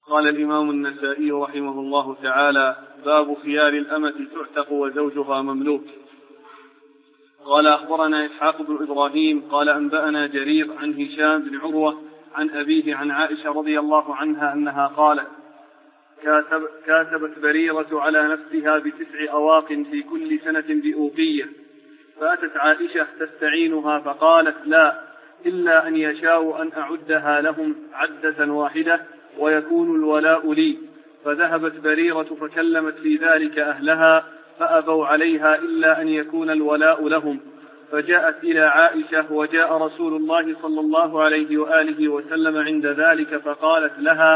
قال الإمام النسائي رحمه الله تعالى: باب خيار الأمة تعتق وزوجها مملوك. قال أخبرنا إسحاق بن إبراهيم قال أنبأنا جرير عن هشام بن عروة عن أبيه عن عائشة رضي الله عنها أنها قالت: كاتبت بريرة على نفسها ب9 أواق في كل سنة بأوقية، فأتت عائشة تستعينها فقالت: لا، إلا أن يشاءوا أن أعدها لهم عدة واحدة ويكون الولاء لي. فذهبت بريرة فكلمت في ذلك أهلها فأبوا عليها إلا أن يكون الولاء لهم. فجاءت إلى عائشة وجاء رسول الله صلى الله عليه وآله وسلم عند ذلك فقالت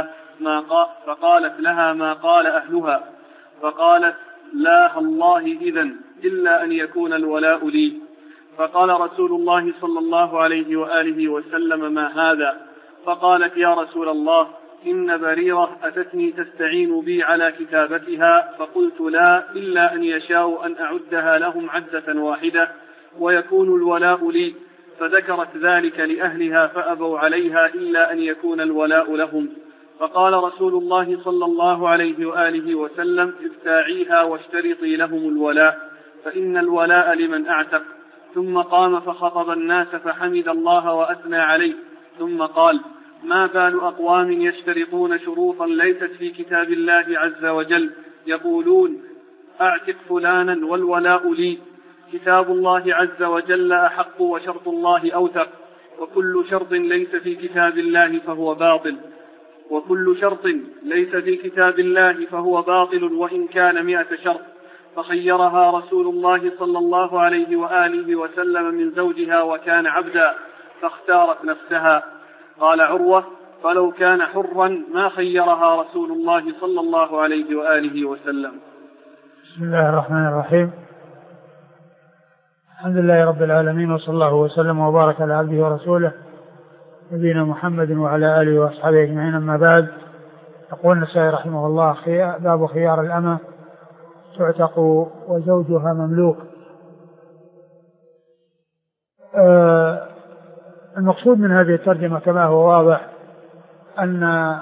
لها ما قال أهلها، فقالت: لا الله إذن إلا أن يكون الولاء لي. فقال رسول الله صلى الله عليه وآله وسلم: ما هذا؟ فقالت: يا رسول الله، إن بريرة أتتني تستعين بي على كتابتها، فقلت: لا، إلا أن يشاءوا أن أعدها لهم عدة واحدة ويكون الولاء لي. فذكرت ذلك لأهلها فأبوا عليها إلا أن يكون الولاء لهم. فقال رسول الله صلى الله عليه وآله وسلم: ابتاعيها واشترطي لهم الولاء، فإن الولاء لمن أعتق. ثم قام فخطب الناس فحمد الله وأثنى عليه، ثم قال: ما بال أقوام يشترطون شروطا ليست في كتاب الله عز وجل، يقولون: أعتق فلانا والولاء لي. كتاب الله عز وجل أحق وشرط الله أوثق، وكل شرط ليس في كتاب الله فهو باطل، وإن كان 100 شرط. فخيرها رسول الله صلى الله عليه وآله وسلم من زوجها وكان عبدا، فاختارت نفسها. قال عروة: فلو كان حرا ما خيرها رسول الله صلى الله عليه وآله وسلم. بسم الله الرحمن الرحيم. الحمد لله رب العالمين، وصلى الله وسلم وبارك على عبده ورسوله نبينا محمد وعلى آله وأصحابه أجمعين. أما بعد، يقول النسائي رحمه الله: باب خيار الأمة تعتق وزوجها مملوك. المقصود من هذه الترجمة كما هو واضح أن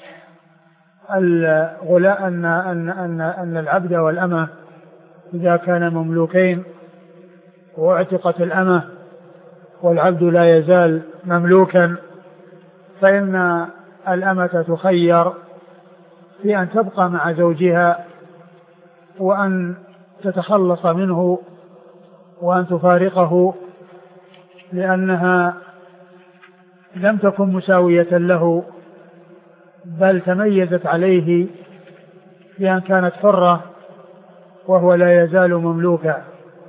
العبد والأمة إذا كان مملوكين واعتقت الأمة والعبد لا يزال مملوكا، فإن الأمة تخير في أن تبقى مع زوجها وأن تتخلص منه وأن تفارقه، لأنها لم تكن مساوية له، بل تميزت عليه بأن كانت حرة وهو لا يزال مملوكا.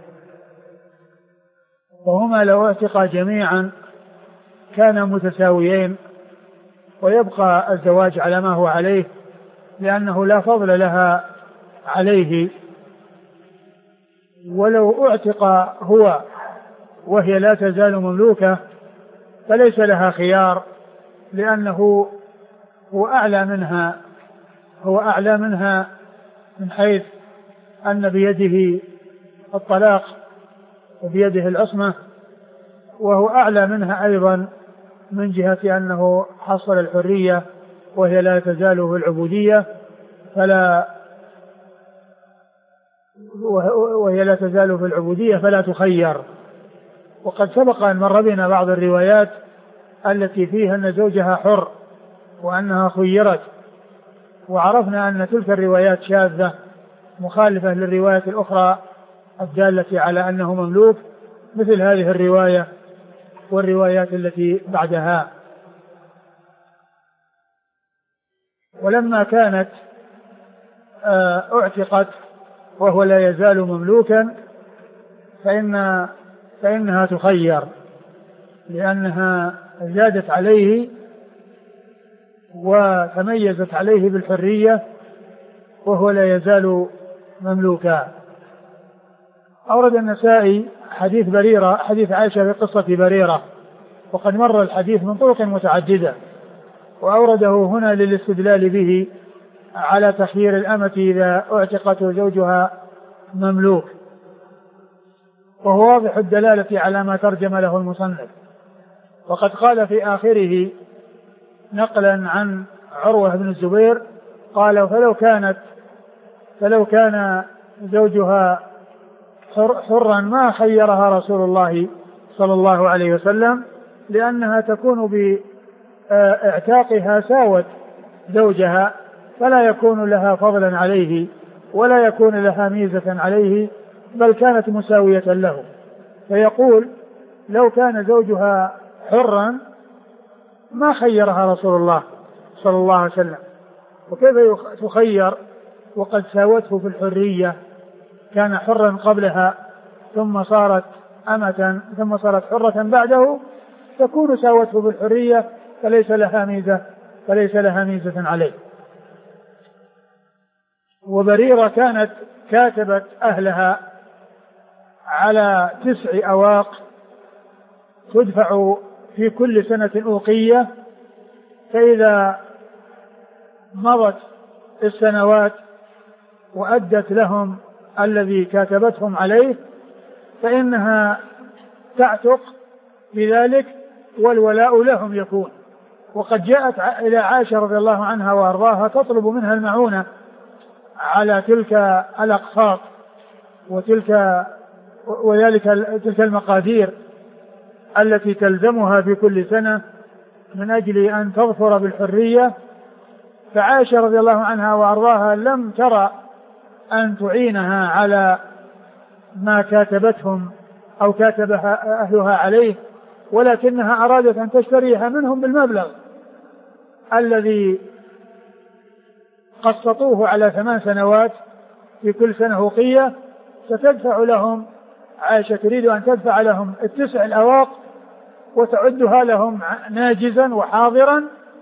وهما لو اعتقا جميعا كانا متساويين ويبقى الزواج على ما هو عليه، لأنه لا فضل لها عليه. ولو اعتق هو وهي لا تزال مملوكة فليس لها خيار، لأنه هو أعلى منها من حيث أن بيده الطلاق وبيده العصمة، وهو أعلى منها أيضا من جهة أنه حصل الحرية وهي لا تزال في العبودية فلا تخير. وقد سبق أن مر بنا بعض الروايات التي فيها أن زوجها حر وأنها خيرت، وعرفنا أن تلك الروايات شاذة مخالفة للروايات الأخرى الدالة على أنه مملوك، مثل هذه الرواية والروايات التي بعدها. ولما كانت اعتقت وهو لا يزال مملوكا فإنها تخير، لأنها زادت عليه وتميزت عليه بالحرية وهو لا يزال مملوكا. أورد النسائي حديث عائشة في قصة بريرة، وقد مر الحديث من طرق متعددة، وأورده هنا للاستدلال به على تخيير الأمة إذا اعتقت زوجها مملوك، وهو واضح الدلالة على ما ترجم له المصنف. وقد قال في آخره نقلا عن عروة بن الزبير قال فلو كان زوجها حرا ما خيرها رسول الله صلى الله عليه وسلم، لأنها تكون باعتاقها ساوت زوجها، فلا يكون لها فضلا عليه ولا يكون لها ميزة عليه، بل كانت مساوية له. فيقول لو كان زوجها حرا ما خيرها رسول الله صلى الله عليه وسلم، وكيف تخير وقد ساوته في الحرية؟ كان حرا قبلها ثم صارت أمة ثم صارت حرة بعده، تكون ساوته في الحرية فليس لها ميزة عليه. وبريرة كانت كاتبت أهلها على 9 أواق تدفع في كل سنة أوقية، فإذا مضت السنوات وأدت لهم الذي كاتبتهم عليه فإنها تعتق بذلك والولاء لهم يكون. وقد جاءت إلى عائشة رضي الله عنها وأرضاها تطلب منها المعونة على تلك الأقساط تلك المقادير التي تلزمها في كل سنة من أجل أن تظفر بالحرية. فعائشة رضي الله عنها وأرضاها لم ترى أن تعينها على ما كاتبتهم أو كاتبها أهلها عليه، ولكنها أرادت أن تشتريها منهم بالمبلغ الذي قسطوه على 8 سنوات في كل سنة أوقية، ستدفع لهم عائشة تريد أن تدفع لهم 9 الأواق وتعدها لهم ناجزا وحاضرا،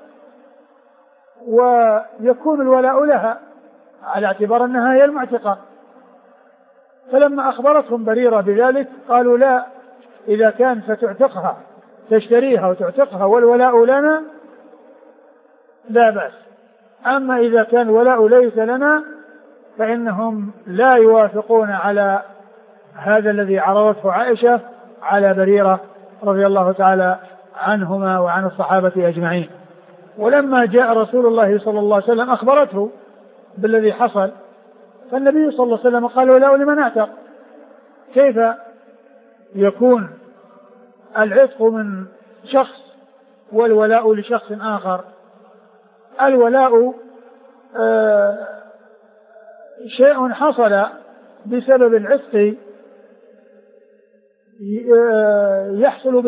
ويكون الولاء لها على اعتبار أنها هي المعتقة. فلما أخبرتهم بريرة بذلك قالوا لا، إذا كان ستعتقها تشتريها وتعتقها والولاء لنا لا بأس، أما إذا كان الولاء ليس لنا فإنهم لا يوافقون على هذا الذي عرضته عائشة على بريرة رضي الله تعالى عنهما وعن الصحابة أجمعين. ولما جاء رسول الله صلى الله عليه وسلم أخبرته بالذي حصل، فالنبي صلى الله عليه وسلم قال ولاء لمن اعتق. كيف يكون العتق من شخص والولاء لشخص آخر؟ الولاء شيء حصل بسبب العتق يحصل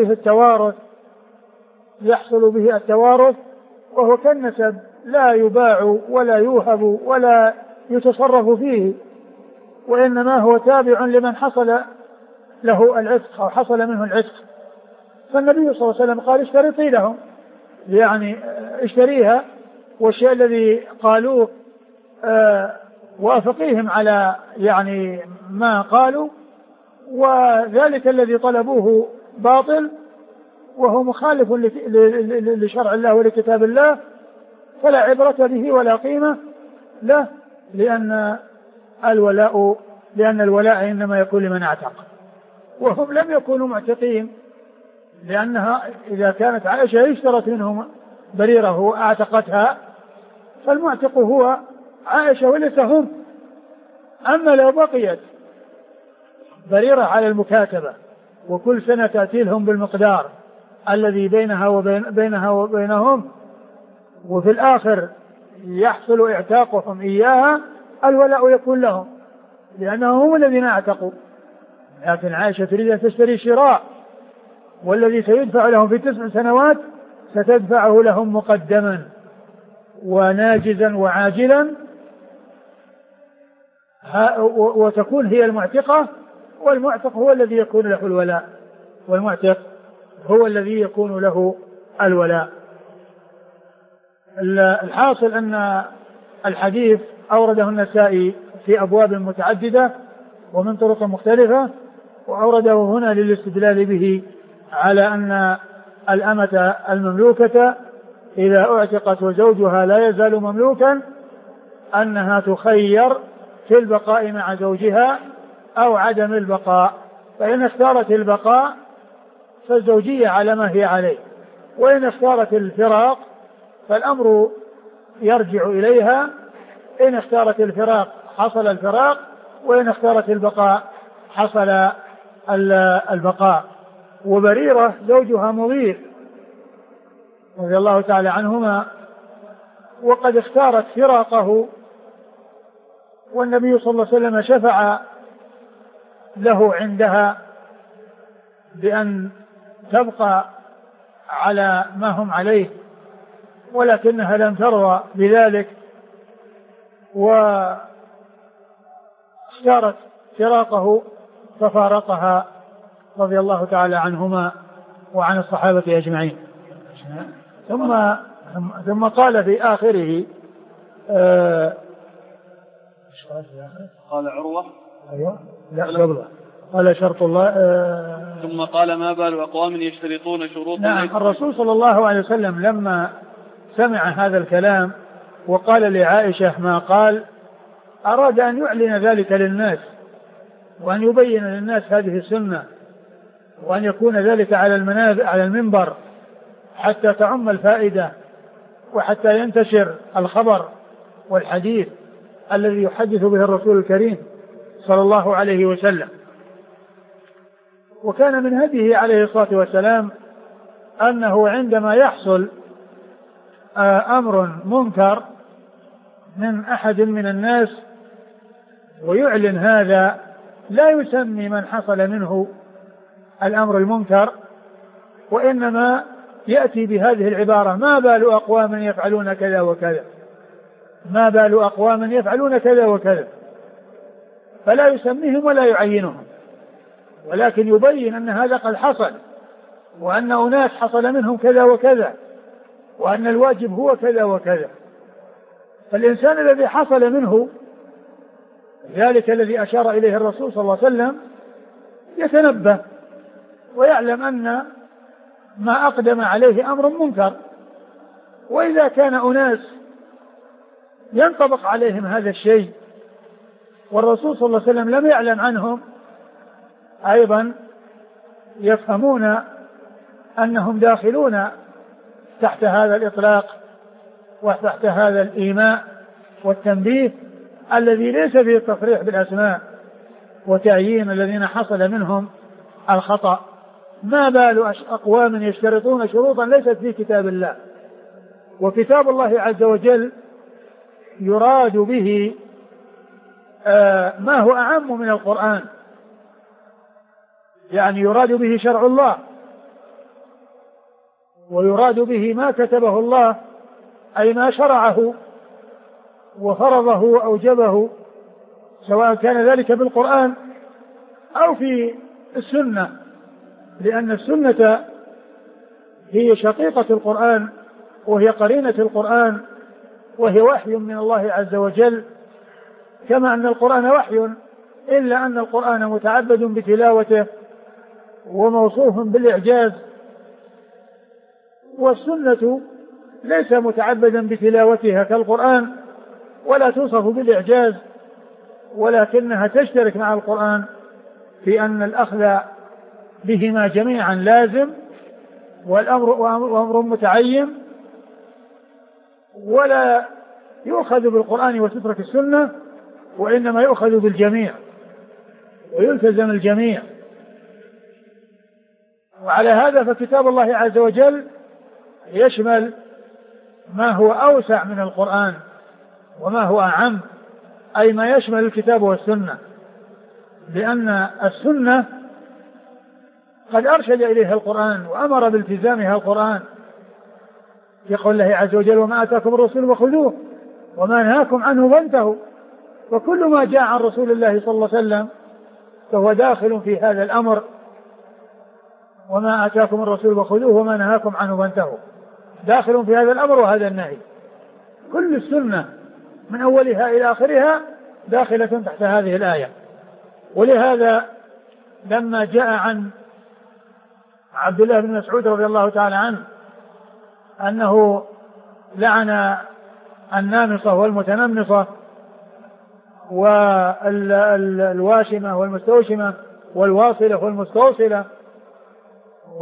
به التوارث، وهو كالنسب لا يباع ولا يوهب ولا يتصرف فيه، وإنما هو تابع لمن حصل له العتق أو حصل منه العتق. فالنبي صلى الله عليه وسلم قال اشترطي لهم، يعني اشتريها، والشيء الذي قالوه وافقيهم على يعني ما قالوا، وذلك الذي طلبوه باطل وهو مخالف لشرع الله ولكتاب الله، فلا عبرة به ولا قيمة له، لأن الولاء إنما يكون لمن اعتق، وهم لم يكونوا معتقين، لأنها إذا كانت عائشة اشترت منهم بريرة وأعتقتها فالمعتق هو عائشة وليس هم. أما لو بقيت بريرة على المكاتبة وكل سنة تأتي لهم بالمقدار الذي بينها وبينهم، وفي الآخر يحصل اعتاقهم إياها، الولاء يكون لهم لأنهم هم الذين اعتقوا. لكن عائشة تريد أن تشتري شراء، والذي سيدفع لهم في 9 سنوات ستدفعه لهم مقدما وناجزا وعاجلا، وتكون هي المعتقة، والمعتق هو الذي يكون له الولاء، والمعتق هو الذي يكون له الولاء. الحاصل أن الحديث أورده النسائي في أبواب متعددة ومن طرق مختلفة، وأورده هنا للاستدلال به على أن الأمة المملوكة إذا اعتقت وزوجها لا يزال مملوكا أنها تخير في البقاء مع زوجها أو عدم البقاء، فإن اختارت البقاء فالزوجية على ما هي عليه، وإن اختارت الفراق فالأمر يرجع إليها، إن اختارت الفراق حصل الفراق، وإن اختارت البقاء حصل البقاء. وبريرة زوجها مغير رضي الله تعالى عنهما وقد اختارت فراقه، والنبي صلى الله عليه وسلم شفع له عندها بأن تبقى على ما هم عليه، ولكنها لم ترضى بذلك واختارت فراقه ففارقها رضي الله تعالى عنهما وعن الصحابة أجمعين. ثم قال في آخره قال عروة أيوة لا قبله قال شرط الله ثم قال ما بال أقوام يشترطون شروطا. نعم، الرسول صلى الله عليه وسلم لما سمع هذا الكلام وقال لعائشة ما قال أراد أن يعلن ذلك للناس وأن يبين للناس هذه السنة، وأن يكون ذلك على المنبر حتى تعم الفائدة وحتى ينتشر الخبر والحديث الذي يحدث به الرسول الكريم صلى الله عليه وسلم. وكان من هديه عليه الصلاة والسلام أنه عندما يحصل أمر منكر من أحد من الناس ويعلن هذا لا يسمي من حصل منه الأمر المنكر، وإنما يأتي بهذه العبارة ما بال أقوام يفعلون كذا وكذا، ما بال أقوام يفعلون كذا وكذا، فلا يسميهم ولا يعينهم، ولكن يبين أن هذا قد حصل، وأن أناس حصل منهم كذا وكذا، وأن الواجب هو كذا وكذا. فالإنسان الذي حصل منه ذلك الذي أشار إليه الرسول صلى الله عليه وسلم يتنبه ويعلم أن ما أقدم عليه أمر منكر. وإذا كان أناس ينطبق عليهم هذا الشيء والرسول صلى الله عليه وسلم لم يعلم عنهم، أيضا يفهمون أنهم داخلون تحت هذا الإطلاق وتحت هذا الإيماء والتنبيه الذي ليس فيه التصريح بالأسماء وتعيين الذين حصل منهم الخطأ. ما بال أقوام يشترطون شروطا ليست في كتاب الله، وكتاب الله عز وجل يراد به ما هو أعم من القرآن، يعني يراد به شرع الله، ويراد به ما كتبه الله أي ما شرعه وفرضه وأوجبه، سواء كان ذلك بالقرآن أو في السنة، لأن السنة هي شقيقة القرآن وهي قرينة القرآن وهي وحي من الله عز وجل، كما أن القرآن وحي، إلا أن القرآن متعبد بتلاوته وموصوف بالإعجاز، والسنة ليس متعبدا بتلاوتها كالقرآن ولا توصف بالإعجاز، ولكنها تشترك مع القرآن في أن الأخذ بهما جميعا لازم، والأمر متعين، ولا يؤخذ بالقرآن وتترك السنة، وإنما يؤخذ بالجميع ويلتزم الجميع. وعلى هذا فكتاب الله عز وجل يشمل ما هو أوسع من القرآن وما هو أعم، أي ما يشمل الكتاب والسنة، لأن السنة قد أرشد إليها القرآن وأمر بالتزامها القرآن، يقول الله عز وجل وما آتاكم الرسول فخذوه وما نهاكم عنه فانتهوا، وكل ما جاء عن رسول الله صلى الله عليه وسلم فهو داخل في هذا الأمر، وما آتاكم الرسول فخذوه وما نهاكم عنه فانتهوا، داخل في هذا الأمر وهذا النهي. كل السنة من أولها إلى آخرها داخلة تحت هذه الآية. ولهذا لما جاء عن عبد الله بن مسعود رضي الله تعالى عنه أنه لعن النامصة والمتنمصة والواشمة والمستوشمة والواصلة والمستوصلة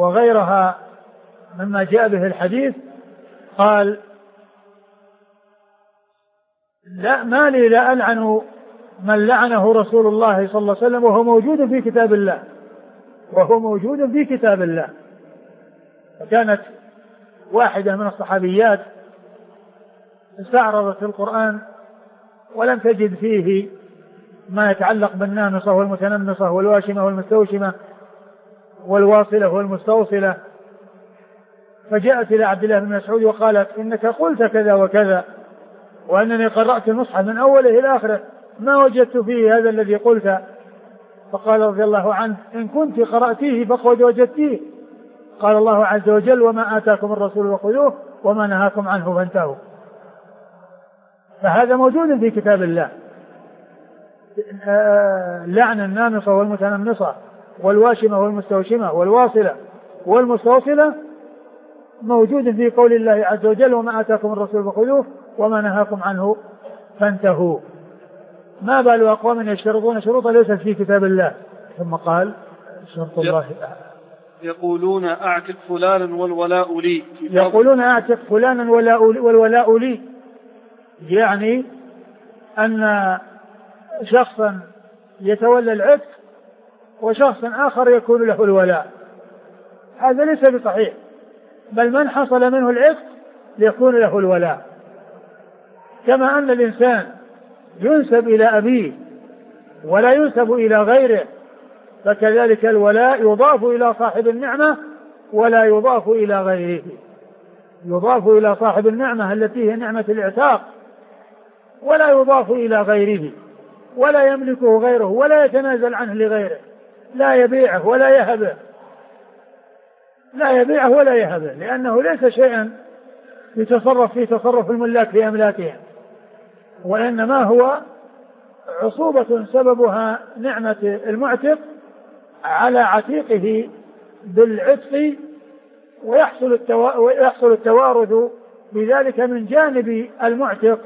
وغيرها مما جاء به الحديث، قال لا ما لي لا ألعن من لعنه رسول الله صلى الله عليه وسلم وهو موجود في كتاب الله، وهو موجود في كتاب الله. فكانت واحدة من الصحابيات استعرضت القرآن ولم تجد فيه ما يتعلق بالنامصة والمتنمصة والواشمة والمستوشمة والواصلة والمستوصلة، فجاءت إلى عبد الله بن مسعود وقالت إنك قلت كذا وكذا، وأنني قرأت المصحف من أوله إلى آخره ما وجدت فيه هذا الذي قلت. فقال رضي الله عنه إن كنت قرأتيه فقد وجدتيه. قال الله عز وجل وما آتاكم الرسول فخذوه وما نهاكم عنه فانتهوا. فهذا موجود في كتاب الله، لعن النامصة والمتنمصة والواشمة والمستوشمة والواصلة والمستوصلة موجود في قول الله عز وجل وما آتاكم الرسول فخذوه وما نهاكم عنه فانتهوا. ما بال أقوام يشترطون شروطا ليست في كتاب الله. ثم قال شرط الله يقولون أعتق فلانا والولاء لي، يقولون أعتق فلانا والولاء لي، يعني أن شخصا يتولى العتق وشخص آخر يكون له الولاء، هذا ليس بصحيح، بل من حصل منه العتق يكون له الولاء. كما أن الإنسان ينسب إلى أبيه ولا ينسب إلى غيره، فكذلك الولاء يضاف إلى صاحب النعمة ولا يضاف إلى غيره، يضاف إلى صاحب النعمة التي هي نعمة الإعتاق ولا يضاف إلى غيره، ولا يملكه غيره ولا يتنازل عنه لغيره، لا يبيعه ولا يهبه، لا يبيعه ولا يهبه، لأنه ليس شيئا يتصرف فيه تصرف الملاك في أملاكهم، وإنما هو عصوبة سببها نعمة المعتق على عتيقه بالعتق، ويحصل التوارث بذلك من جانب المعتق،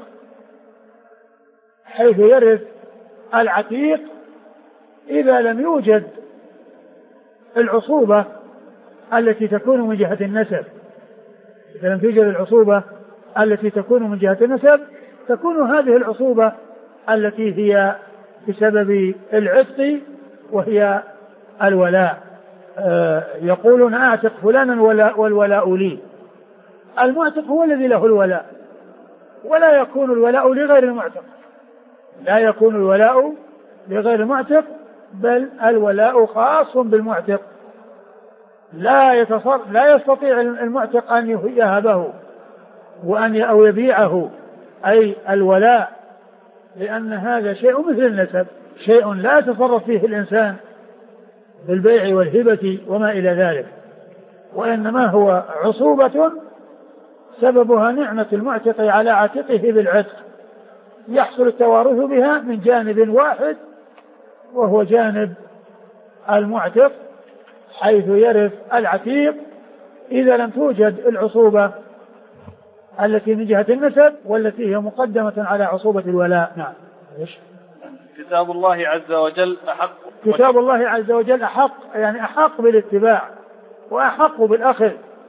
حيث يرث العتيق إذا لم يوجد العصوبة التي تكون من جهة النسب. إذا لم توجد العصوبة التي تكون من جهة النسب تكون هذه العصوبة التي هي بسبب العتق وهي الولاء. يقولون أعتق فلانا والولاء لي، المعتق هو الذي له الولاء، ولا يكون الولاء لغير المعتق، لا يكون الولاء لغير المعتق، بل الولاء خاص بالمعتق، لا يستطيع المعتق أن يهبه أو يبيعه، أي الولاء، لأن هذا شيء مثل النسب، شيء لا يتصرف فيه الإنسان بالبيع والهبة وما إلى ذلك، وإنما هو عصوبة سببها نعمة المعتق على عاتقه بالعتق، يحصل التوارث بها من جانب واحد وهو جانب المعتق، حيث يرث العتيق إذا لم توجد العصوبة التي من جهة النسب والتي هي مقدمة على عصوبة الولاء. نعم. كتاب الله عز وجل أحق، كتاب الله عز وجل أحق، يعني أحق بالاتباع وأحق بالأخذ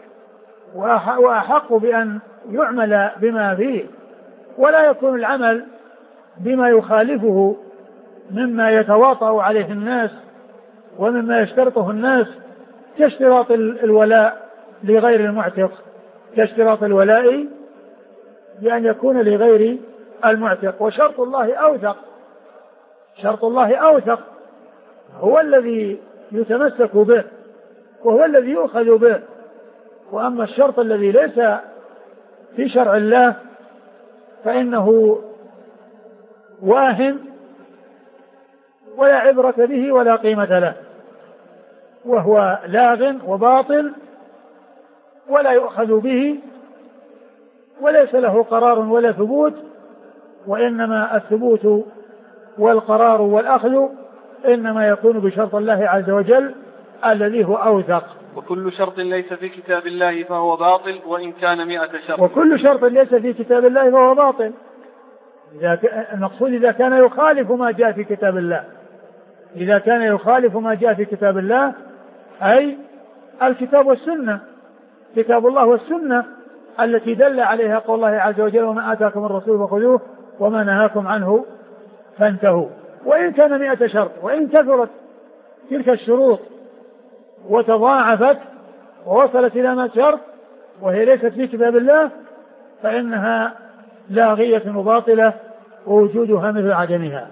وأحق بأن يعمل بما فيه، ولا يكون العمل بما يخالفه مما يتواطأ عليه الناس ومما يشترطه الناس كاشتراط الولاء لغير المعتق، كاشتراط الولاء بأن يكون لغير المعتق. وشرط الله أوثق، شرط الله أوثق، هو الذي يتمسك به وهو الذي يؤخذ به، وأما الشرط الذي ليس في شرع الله فإنه واهم ولا عبرة به ولا قيمة له، وهو لاغ وباطل ولا يؤخذ به وليس له قرار ولا ثبوت، وإنما الثبوت والقرار والأخذ إنما يكون بشرط الله عز وجل الذي هو أوثق. وكل شرط ليس في كتاب الله فهو باطل وإن كان 100 شرط. وكل شرط ليس في كتاب الله فهو باطل، المقصود إذا كان يخالف ما جاء في كتاب الله، إذا كان يخالف ما جاء في كتاب الله أي الكتاب والسنة، كتاب الله والسنة التي دل عليها قول الله عز وجل وما آتاكم الرسول فخذوه وما نهاكم عنه فانتهوا. وإن كان 100 شرط، وإن كثرت تلك الشروط وتضاعفت ووصلت إلى 100 شرط وهي ليست في كتاب الله فإنها لاغية وباطلة ووجودها مثل عدمها.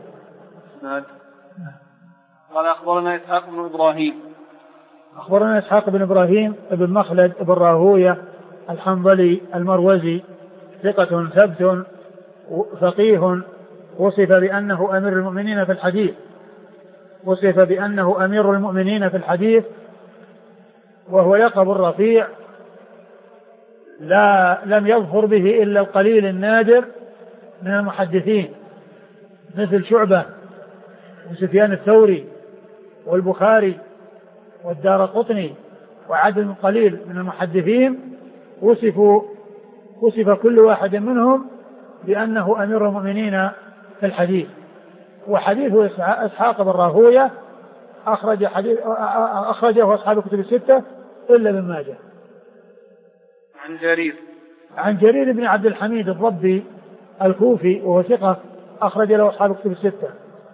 قال أخبرنا إسحاق بن إبراهيم. أخبرنا إسحاق بن إبراهيم بن مخلد بن راهوية الحنظلي المروزي ثقة ثبت فقيه وصف بأنه أمير المؤمنين في الحديث، وصف بأنه أمير المؤمنين في الحديث، وهو لقب رفيع لم يظفر به إلا القليل النادر من المحدثين مثل شعبة وسفيان الثوري والبخاري والدارقطني وعدد قليل من المحدثين وصف كل واحد منهم بأنه أمير المؤمنين في الحديث. وحديث إسحاق بن راهوية أخرجه أصحاب الكتب الستة إلا ابن ماجه. عن جرير بن عبد الحميد الضبي الكوفي وهو ثقة أخرج له أصحاب الكتب الستة.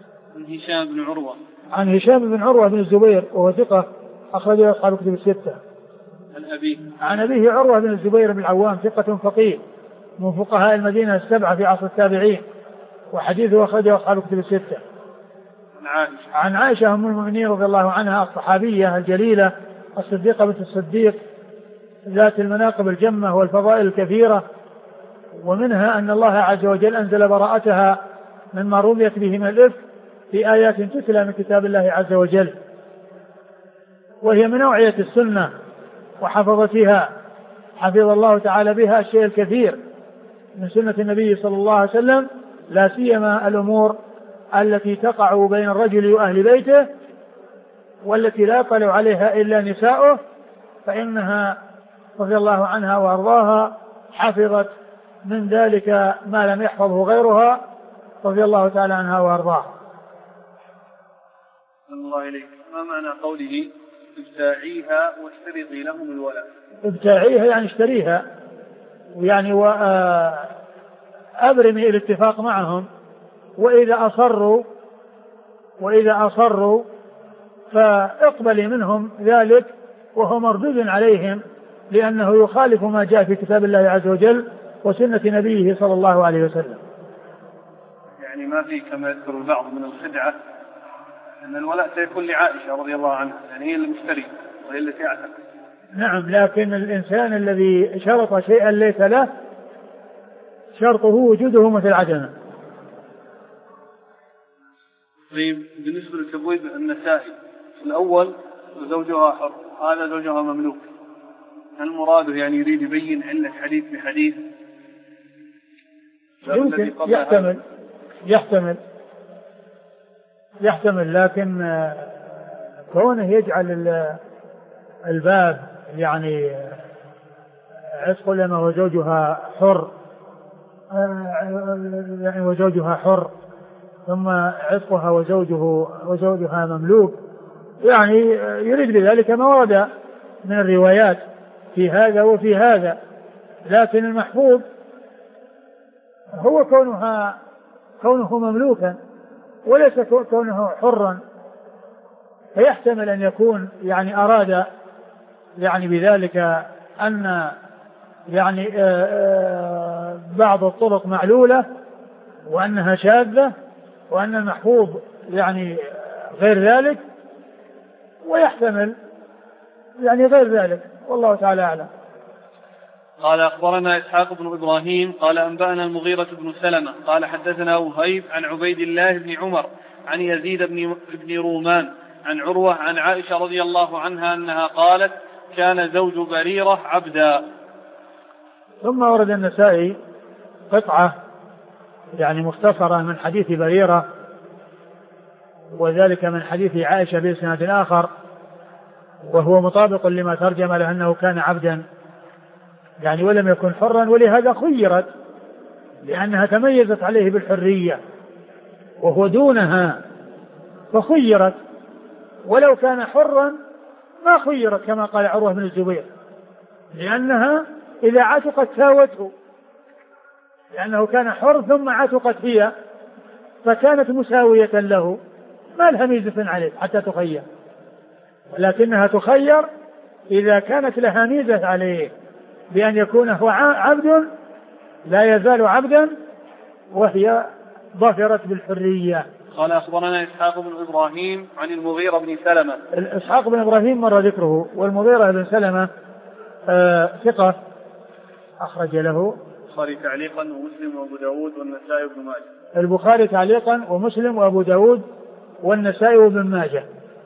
عن هشام بن عروة بن الزبير وهو ثقة أخرج له أصحاب الكتب الستة. عن أبيه عروة بن الزبير بن العوام ثقة فقيه من فقهاء المدينة السبعة في عصر التابعين وحديثه أخرجه أصحاب الكتب الستة. عن عائشة أم المؤمنين رضي الله عنها الصحابية الجليلة الصديقة بنت الصديق ذات المناقب الجمة والفضائل الكثيرة، ومنها أن الله عز وجل أنزل براءتها مما رميت به من الإفك في آيات تتلى من كتاب الله عز وجل، وهي من أوعية السنة وحفظتها، حفظ الله تعالى بها الشيء الكثير من سنة النبي صلى الله عليه وسلم، لا سيما الأمور التي تقع بين الرجل وأهل بيته والتي لا يطلع عليها إلا نساؤه، فإنها رضي الله عنها وأرضاها حفظت من ذلك ما لم يحفظه غيرها رضي الله تعالى عنها وأرضاها. الله إليك. ما معنى قوله ابتاعيها واشترطي لهم الولاء؟ ابتاعيها يعني اشتريها، يعني وأبرمي الاتفاق معهم، وإذا أصروا فاقبلي منهم ذلك وهو مردود عليهم لأنه يخالف ما جاء في كتاب الله عز وجل وسنة نبيه صلى الله عليه وسلم. يعني ما في كما يذكر البعض من الخدعة أن الولاء سيكون لعائشة رضي الله عنها، يعني هي المشتري وهي التي تعتق. نعم، لكن الإنسان الذي شرط شيئا ليس له شرطه وجوده مثل عدمه. طيب، بالنسبة لتبويب النسائي الأول زوجها حر، هذا زوجها مملوك، هل مراده يعني يريد يبين علة حديث بحديث؟ يمكن يحتمل لكن كونه يجعل الباب يعني عتق لما وزوجها حر، يعني وزوجها حر ثم عتقها وزوجها مملوك، يعني يريد بذلك ما ورد من الروايات في هذا وفي هذا، لكن المحفوظ هو كونه مملوكا وليس كونه حرا، فيحتمل أن يكون يعني أراد يعني بذلك أن يعني بعض الطرق معلولة وأنها شاذة وأن المحفوظ يعني غير ذلك، ويحتمل يعني غير ذلك، والله تعالى أعلم. قال أخبرنا إسحاق بن إبراهيم قال أنبأنا المغيرة بن سلمة قال حدثنا وهيب عن عبيد الله بن عمر عن يزيد بن رومان عن عروة عن عائشة رضي الله عنها أنها قالت كان زوج بريرة عبدا. ثم ورد النسائي قطعة يعني مختصرة من حديث بريرة، وذلك من حديث عائشة بإسناد آخر، وهو مطابق لما ترجم له أنه كان عبدا يعني ولم يكن حرا، ولهذا خيرت لأنها تميزت عليه بالحرية وهو دونها فخيرت، ولو كان حرا ما خيرت كما قال عروة بن الزبير، لأنها إذا عتقت ساوته لأنه كان حر ثم عتقت هي فكانت مساوية له، ما لها ميزة عليه حتى تخير، لكنها تخير إذا كانت لها ميزة عليه بأن يكون هو عبد لا يزال عبدا وهي ظفرت بالحرية. قال أخبرنا إسحاق بن إبراهيم عن المغيرة بن سلمة. إسحاق بن إبراهيم مر ذكره، والمغيرة بن سلمة ثقة أخرج له البخاري تعليقا ومسلم وأبو داود والنسائي وابن ماجه. البخاري تعليقا ومسلم وأبو داود والنسائي وابن ماجه.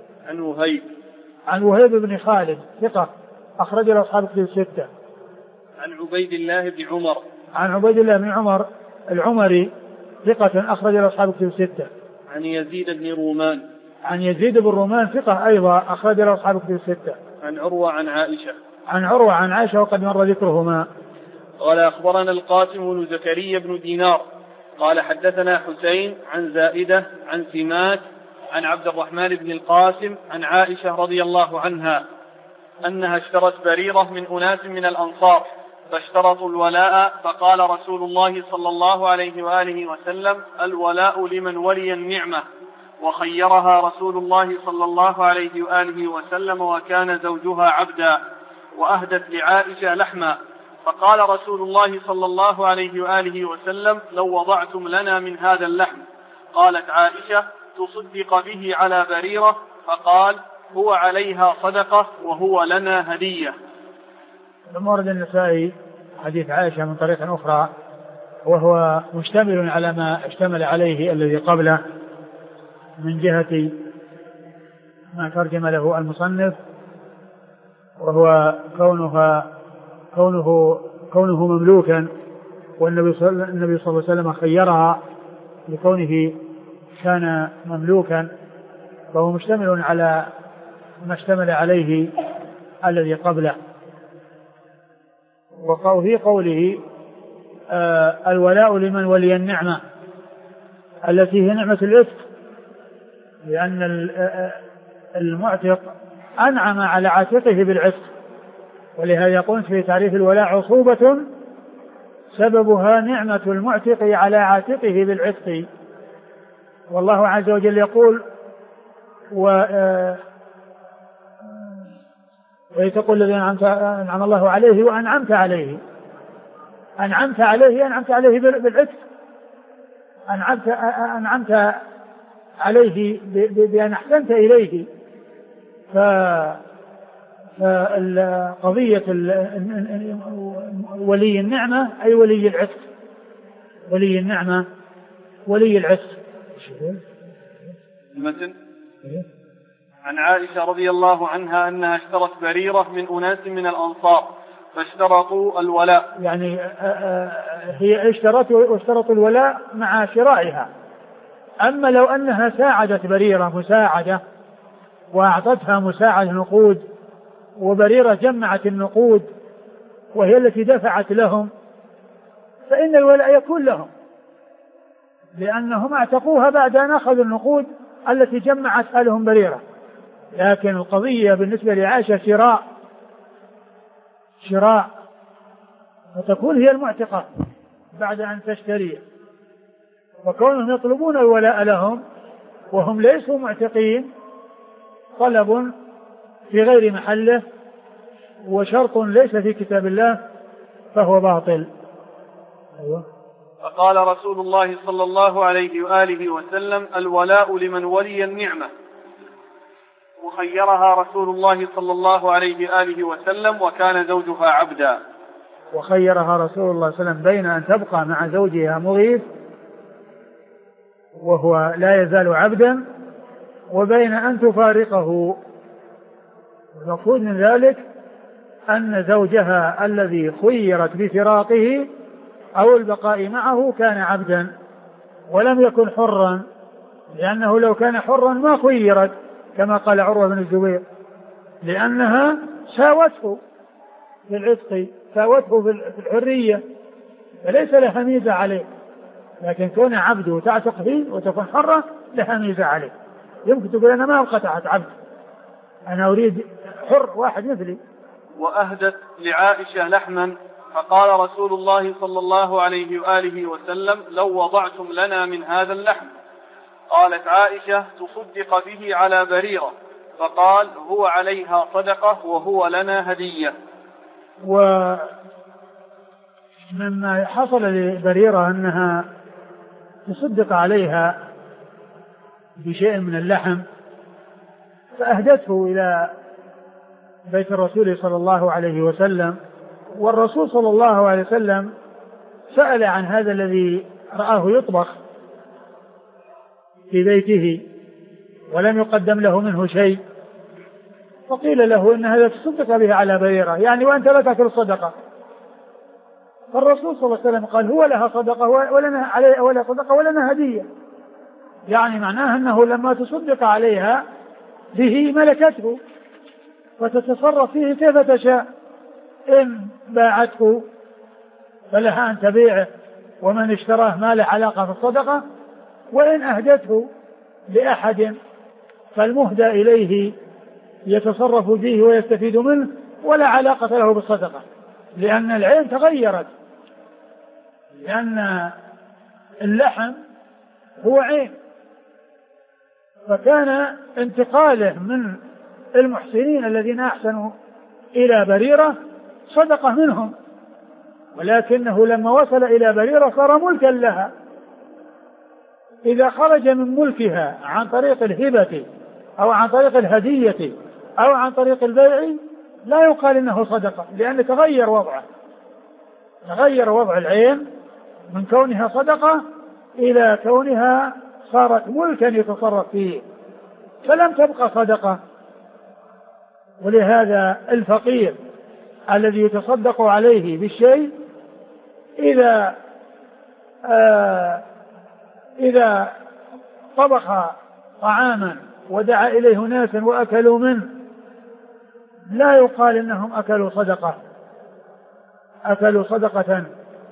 عن وهيب بن خالد ثقة أخرج له أصحاب الكتب الستة. عن عبيد الله بن عمر. عن عبيد الله بن عمر العمري ثقة أخرج له أصحاب الكتب الستة. عن يزيد بن رومان. عن يزيد بن رومان ثقة أيضا أخرج له أصحاب الكتب الستة. عن عروة عن عائشة. عن عروة عن عائشة وقد مر ذكرهما. قال أخبرنا القاسم بن زكريا بن دينار قال حدثنا حسين عن زائدة عن سماك عن عبد الرحمن بن القاسم عن عائشة رضي الله عنها أنها اشترت بريرة من أناس من الأنصار فاشترطوا الولاء فقال رسول الله صلى الله عليه وآله وسلم الولاء لمن ولي النعمة، وخيرها رسول الله صلى الله عليه وآله وسلم وكان زوجها عبدا، وأهدت لعائشة لحما، فقال رسول الله صلى الله عليه وآله وسلم لو وضعتم لنا من هذا اللحم. قالت عائشة تصدق به على بريرة، فقال هو عليها صدقة وهو لنا هدية. ثم ورد النسائي حديث عائشة من طريق أخرى وهو مشتمل على ما اشتمل عليه الذي قبله من جهة ما ترجم له المصنف، وهو كونه مملوكا، والنبي صلى الله عليه وسلم خيرها لكونه كان مملوكا، فهو مشتمل على ما اشتمل عليه الذي قبله. وفي قوله الولاء لمن ولي النعمة التي هي نعمة العتق، لأن المعتق أنعم على عاتقه بالعتق، ولهذا يقول في تعريف الولاء عصوبة سببها نعمة المعتق على عاتقه بالعتق. والله عز وجل يقول ويتقول الذين أنعم الله عليه وأنعمت عليه. أنعمت عليه بالعتق، أنعمت عليه بأن أحسنت إليه. فقضية ولي النعمة أي ولي العتق، ولي النعمة ولي العتق. المتن عن عائشة رضي الله عنها أنها اشترت بريرة من أناس من الأنصار فاشترطوا الولاء، يعني هي اشترطوا الولاء مع شرائها. أما لو أنها ساعدت بريرة مساعدة وأعطتها مساعدة نقود، وبريرة جمعت النقود وهي التي دفعت لهم، فإن الولاء يكون لهم، لأنهم اعتقوها بعد أن أخذوا النقود التي جمعتها لهم بريرة. لكن القضية بالنسبة لعائشة شراء، فتكون هي المعتقة بعد أن تشتري، وكونهم يطلبون الولاء لهم وهم ليسوا معتقين طلب في غير محله وشرط ليس في كتاب الله فهو باطل. أيوة. فقال رسول الله صلى الله عليه وآله وسلم الولاء لمن ولي النعمة، وخيرها رسول الله صلى الله عليه وآله وسلم وكان زوجها عبدا. وخيرها رسول الله صلى الله عليه وسلم بين أن تبقى مع زوجها مغيث وهو لا يزال عبدا، وبين أن تفارقه. المقصود من ذلك أن زوجها الذي خيرت بفراقه أو البقاء معه كان عبدا ولم يكن حرا، لأنه لو كان حرا ما خيرت كما قال عروة بن الزبير، لأنها ساوته في العتق، ساوته في الحرية، فليس لها ميزة عليه. لكن كون عبده تعتق فيه وتكون حرة لها ميزة عليه. يمكن تقول أنا ما أبقى تحت عبد، أنا أريد حر واحد مثلي. وأهدت لعائشة لحما فقال رسول الله صلى الله عليه وآله وسلم: لو وضعتم لنا من هذا اللحم. قالت عائشة: تصدق به على بريرة. فقال: هو عليها صدقة وهو لنا هدية. ومما حصل لبريرة أنها تصدق عليها بشيء من اللحم، فأهدته إلى بيت الرسول صلى الله عليه وسلم، والرسول صلى الله عليه وسلم سأل عن هذا الذي رآه يطبخ في بيته ولم يقدم له منه شيء، فقيل له إن هذا تصدق به على بريرة، يعني وأنت لا تأكل الصدقة. فالرسول صلى الله عليه وسلم قال: هو لها صدقة ولا صدقة ولنا هدية، يعني معناه أنه لما تصدق عليها به ملكته وتتصرف فيه كيف تشاء، إن باعته فلها أن تبيعه ومن اشتراه ما له علاقة في الصدقة، وإن أهدته لأحد فالمهدى إليه يتصرف فيه ويستفيد منه ولا علاقة له بالصدقة، لأن العين تغيرت، لأن اللحم هو عين، فكان انتقاله من المحسنين الذين أحسنوا إلى بريرة صدقة منهم، ولكنه لما وصل إلى بريرة صار ملكا لها. إذا خرج من ملكها عن طريق الهبة أو عن طريق الهدية أو عن طريق البيع لا يقال إنه صدقة، لأن تغير وضع العين من كونها صدقة إلى كونها صارت ملكا يتصرف فيه، فلم تبقى صدقة. ولهذا الفقير الذي يتصدق عليه بالشيء إذا طبخ طعاما ودعا إليه ناسا وأكلوا منه لا يقال إنهم أكلوا صدقة،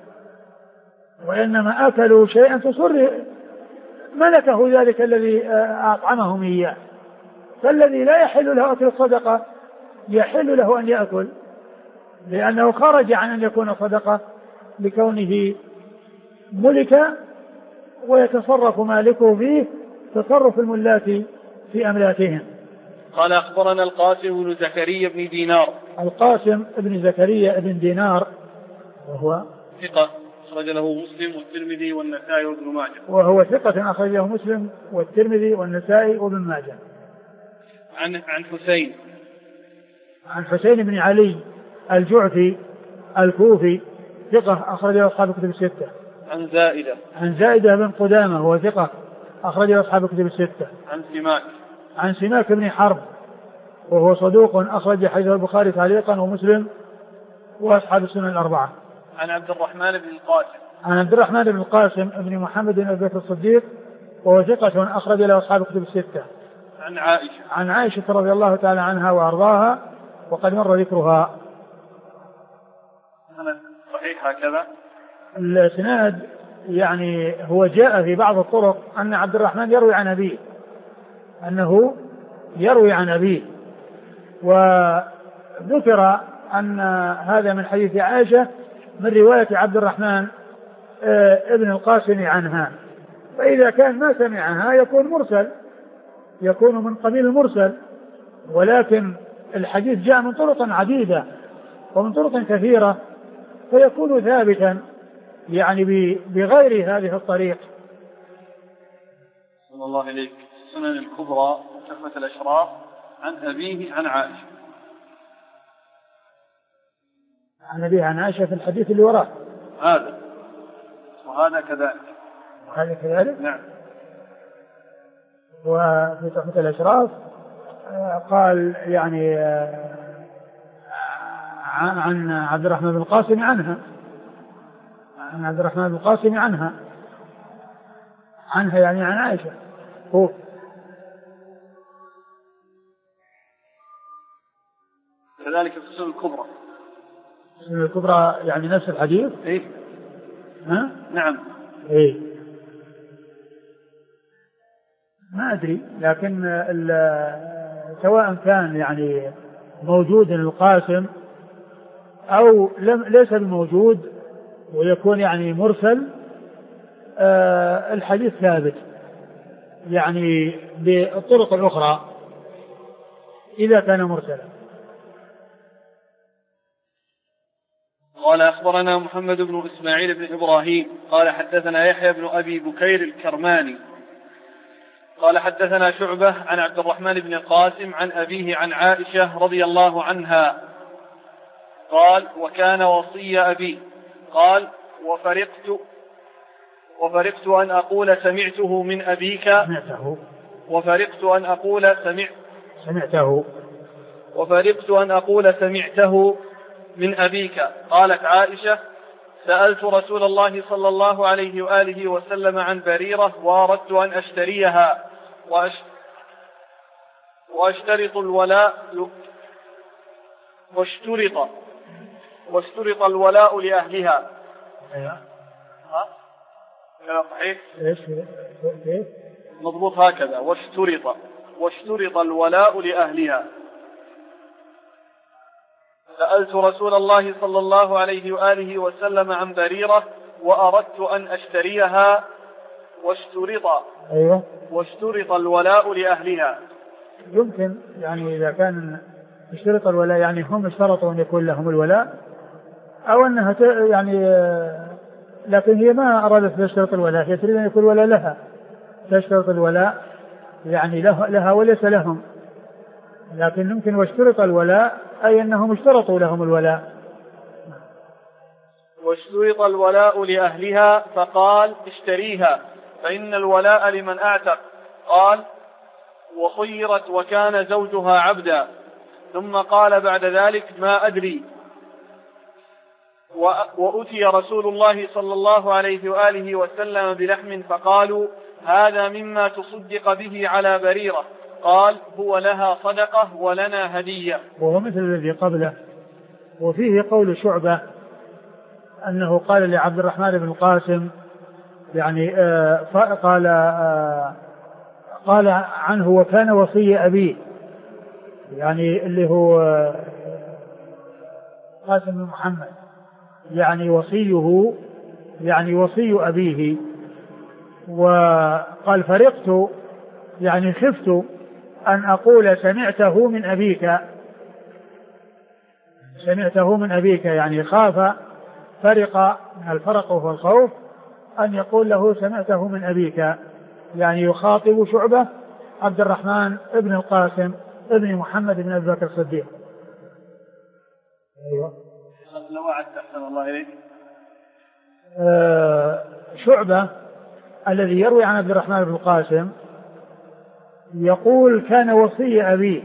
وإنما أكلوا شيئا تصر ملكه ذلك الذي أطعمهم إياه. فالذي لا يحل له أكل الصدقة يحل له أن يأكل، لأنه خرج عن أن يكون صدقة لكونه ملك ويتصرف مالكه فيه تصرف الملاك في أملاكهم. قال: أخبرنا القاسم بن زكريا بن دينار. القاسم بن زكريا بن دينار وهو ثقة أخرج له مسلم والترمذي والنسائي وابن ماجه. وهو ثقة أخرجه مسلم والترمذي والنسائي وابن ماجه. عن حسين بن علي الجعفي الكوفي ثقة أخرجه أصحاب الكتب الستة. عن زائدة بن قدامة وهو ثقة أخرجه أصحاب الكتب الستة. عن سماك بن حرب وهو صدوق أخرج حديثه البخاري تعليقا ومسلم وأصحاب السنن الأربعة. عن عبد الرحمن بن القاسم بن محمد بن أبي بكر الصديق وهو ثقة أخرج له أصحاب الكتب الستة. عن عائشة رضي الله تعالى عنها وأرضاها وقد مر ذكرها. صحيح هكذا. الإسناد يعني هو جاء في بعض الطرق أن عبد الرحمن يروي عن أبيه، أنه يروي عن أبيه، وذكر أن هذا من حديث عائشة من رواية عبد الرحمن ابن القاسم عنها، فإذا كان ما سمعها يكون مرسل، يكون من قبيل المرسل، ولكن الحديث جاء من طرق عديدة ومن طرق كثيرة فيكون ثابتا يعني بغير هذه الطريق. صلى الله عليك. السنن الكبرى تحفة الأشراف عن أبيه عن عائشة. عن أبيه عن عائشة في الحديث اللي وراه هذا وهذا كذلك. نعم. وفي تحفة الأشراف قال يعني عن عبد الرحمن بن القاسم عنها، يعني عن عائشة. هو كذلك في السنن الكبرى يعني نفس الحديث. إيه؟ ها؟ نعم. إيه؟ ما أدري، لكن سواء كان يعني موجود القاسم أو ليس بموجود ويكون يعني مرسل، الحديث ثابت يعني بالطرق الأخرى إذا كان مرسلا. قال أخبرنا محمد بن إسماعيل بن إبراهيم قال حدثنا يحيى بن أبي بكير الكرماني قال حدثنا شعبة عن عبد الرحمن بن القاسم عن أبيه عن عائشة رضي الله عنها قال وكان وصي أبي قال وفرقت أن أقول سمعته من أبيك وفرقت أن أقول سمعته من أبيك. قالت عائشة سألت رسول الله صلى الله عليه وآله وسلم عن بريرة وأردت أن أشتريها واشترط الولاء واشترط الولاء لأهلها. صحيح مضبوط هكذا واشترط الولاء لأهلها. سألت رسول الله صلى الله عليه وآله وسلم عن بريرة وأردت أن أشتريها واشترط الولاء لأهلها. يمكن يعني إذا كان اشترط الولاء يعني هم اشترطوا أن يكون لهم الولاء أو أنها يعني لكن هي ما أرادت تشترط الولاء، هي تريد أن يكون الولاء لها، تشترط الولاء يعني لها وليس لهم، لكن يمكن واشترط الولاء أي أنهم اشترطوا لهم الولاء. واشترط الولاء لأهلها فقال اشتريها فإن الولاء لمن أعتق. قال وخيرت وكان زوجها عبدا. ثم قال بعد ذلك ما أدري. وأتي رسول الله صلى الله عليه وآله وسلم بلحم فقالوا هذا مما تصدق به على بريرة. قال هو لها صدقة ولنا هدية. وهو مثل الذي قبله. وفيه قول شعبة أنه قال لعبد الرحمن بن القاسم يعني قال عنه وكان وصي أبيه يعني اللي هو قاسم بن محمد يعني وصيه يعني وصي أبيه. وقال فرقت يعني خفت أن أقول سمعته من أبيك يعني خاف فرق من الفرق وهو الخوف أن يقول له سمعته من أبيك، يعني يخاطب شعبة عبد الرحمن ابن القاسم ابن محمد بن أبي بكر الصديق. أيوة. لو وعدت أحسن الله إليك. شعبة الذي يروي عن عبد الرحمن بن القاسم يقول كان وصي أبيه،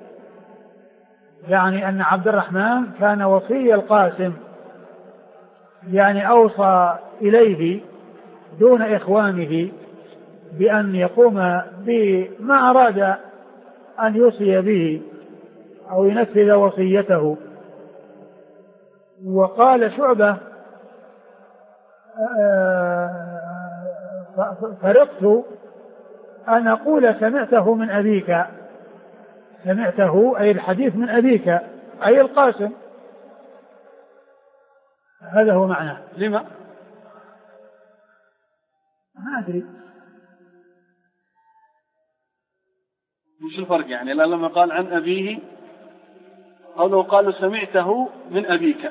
يعني أن عبد الرحمن كان وصي القاسم، يعني أوصى إليه دون إخوانه بأن يقوم بما أراد أن يوصي به أو ينفذ وصيته. وقال شعبة فرقت أن أقول سمعته من أبيك، سمعته أي الحديث من أبيك أي القاسم، هذا هو معناه. لما؟ ما أدري وش الفرق يعني لما قال عن أبيه أو لو قالوا سمعته من أبيك؟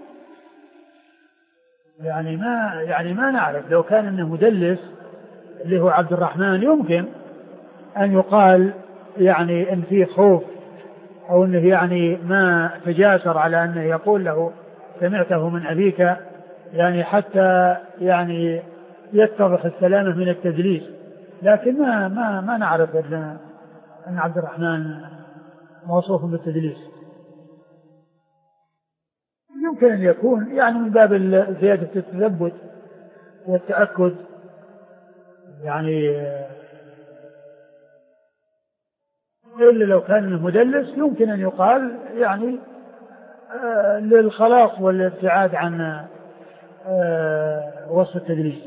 يعني ما نعرف. لو كان انه مدلس اللي هو عبد الرحمن يمكن ان يقال يعني ان فيه خوف او انه يعني ما تجاسر على انه يقول له سمعته من ابيك، يعني حتى يعني يتضح السلامة من التدليس. لكن ما نعرف ان عبد الرحمن موصوف بالتدليس. يمكن أن يكون يعني من باب زيادة التثبت والتأكد، يعني إلا لو كان مدلس يمكن أن يقال يعني للخلاص والابتعاد عن وصف التدليس.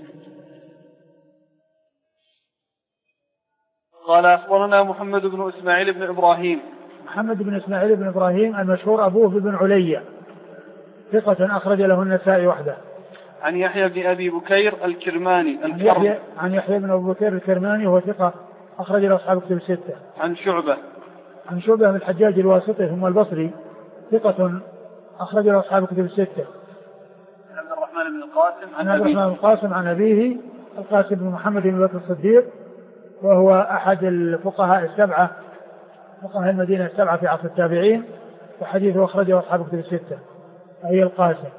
قال أخبرنا محمد بن إسماعيل بن إبراهيم. محمد بن إسماعيل بن إبراهيم المشهور أبوه بن عليا ثقة أخرج له النسائي وحده. عن يحيى بن أبي بكير الكرماني عن يحيى بن أبي بكير الكرماني وهو ثقة أخرج له أصحاب الكتب الستة. عن شعبة بن الحجاج الواسطي ثم البصري ثقة أخرج له أصحاب الكتب الستة. عن عبد الرحمن بن القاسم عن أبيه القاسم بن محمد بن بكر الصديق وهو أحد الفقهاء السبعة فقهاء المدينة السبعة في عصر التابعين وحديثه أخرجه أصحاب الكتب الستة. أي القاسم.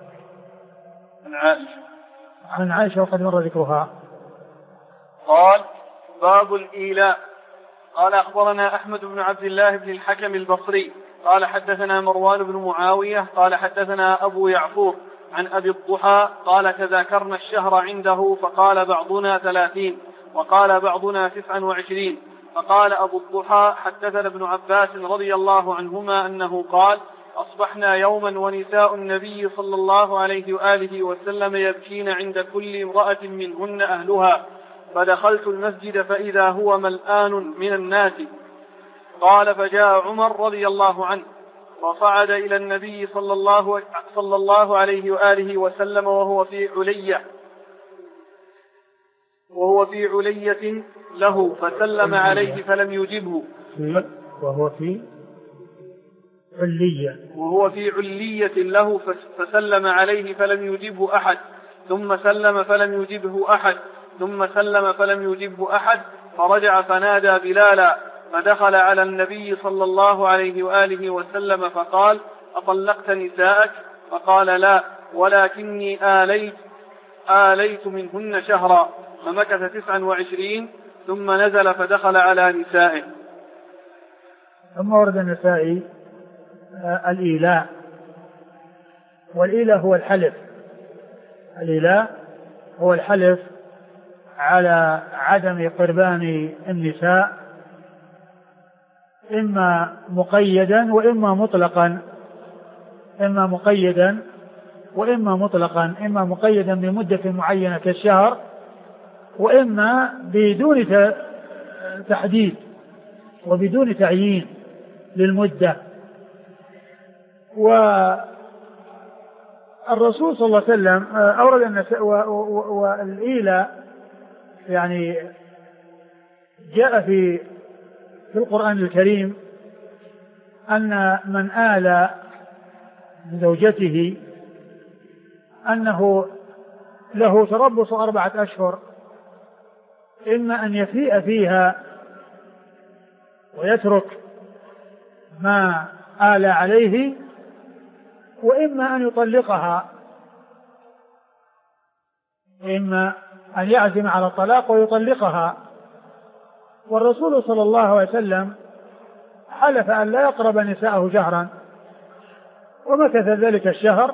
عن عائشة وقد مر ذكرها. قال باب الإيلاء. قال أخبرنا أحمد بن عبد الله بن الحكم البصري قال حدثنا مروان بن معاوية قال حدثنا أبو يعفور عن أبي الضحى قال تذاكرنا الشهر عنده فقال بعضنا 30 وقال بعضنا 29. فقال أبو الضحى حدثنا ابن عباس رضي الله عنهما أنه قال أصبحنا يوما ونساء النبي صلى الله عليه وآله وسلم يبكين عند كل امرأة منهن أهلها فدخلت المسجد فإذا هو ملآن من الناس. قال فجاء عمر رضي الله عنه وصعد إلى النبي صلى الله عليه وآله وسلم وهو في علية له فسلم عليه فلم يجبه. وهو في علية له فسلم عليه فلم يجبه أحد ثم سلم فلم يجبه أحد ثم سلم فلم يجبه أحد فرجع فنادى بلالا فدخل على النبي صلى الله عليه وآله وسلم فقال أطلقت نساءك؟ فقال لا ولكني آليت منهن شهرا. فمكث 29 ثم نزل فدخل على نسائه. ثم ورد النسائي الإيلاء. والإيلاء هو الحلف. الإيلاء هو الحلف على عدم قربان النساء إما مقيدا وإما مطلقا إما مقيدا بمدة معينة كالشهر وإما بدون تحديد وبدون تعيين للمدة. والرسول صلى الله عليه وسلم أورد والإيلاء يعني جاء في القرآن الكريم أن من آلى زوجته أنه له تربص 4 أشهر إما أن يفيء فيها ويترك ما آلى عليه وإما أن يطلقها وإما أن يعزم على الطلاق ويطلقها. والرسول صلى الله عليه وسلم حلف أن لا يقرب نساءه شهرا ومكث ذلك الشهر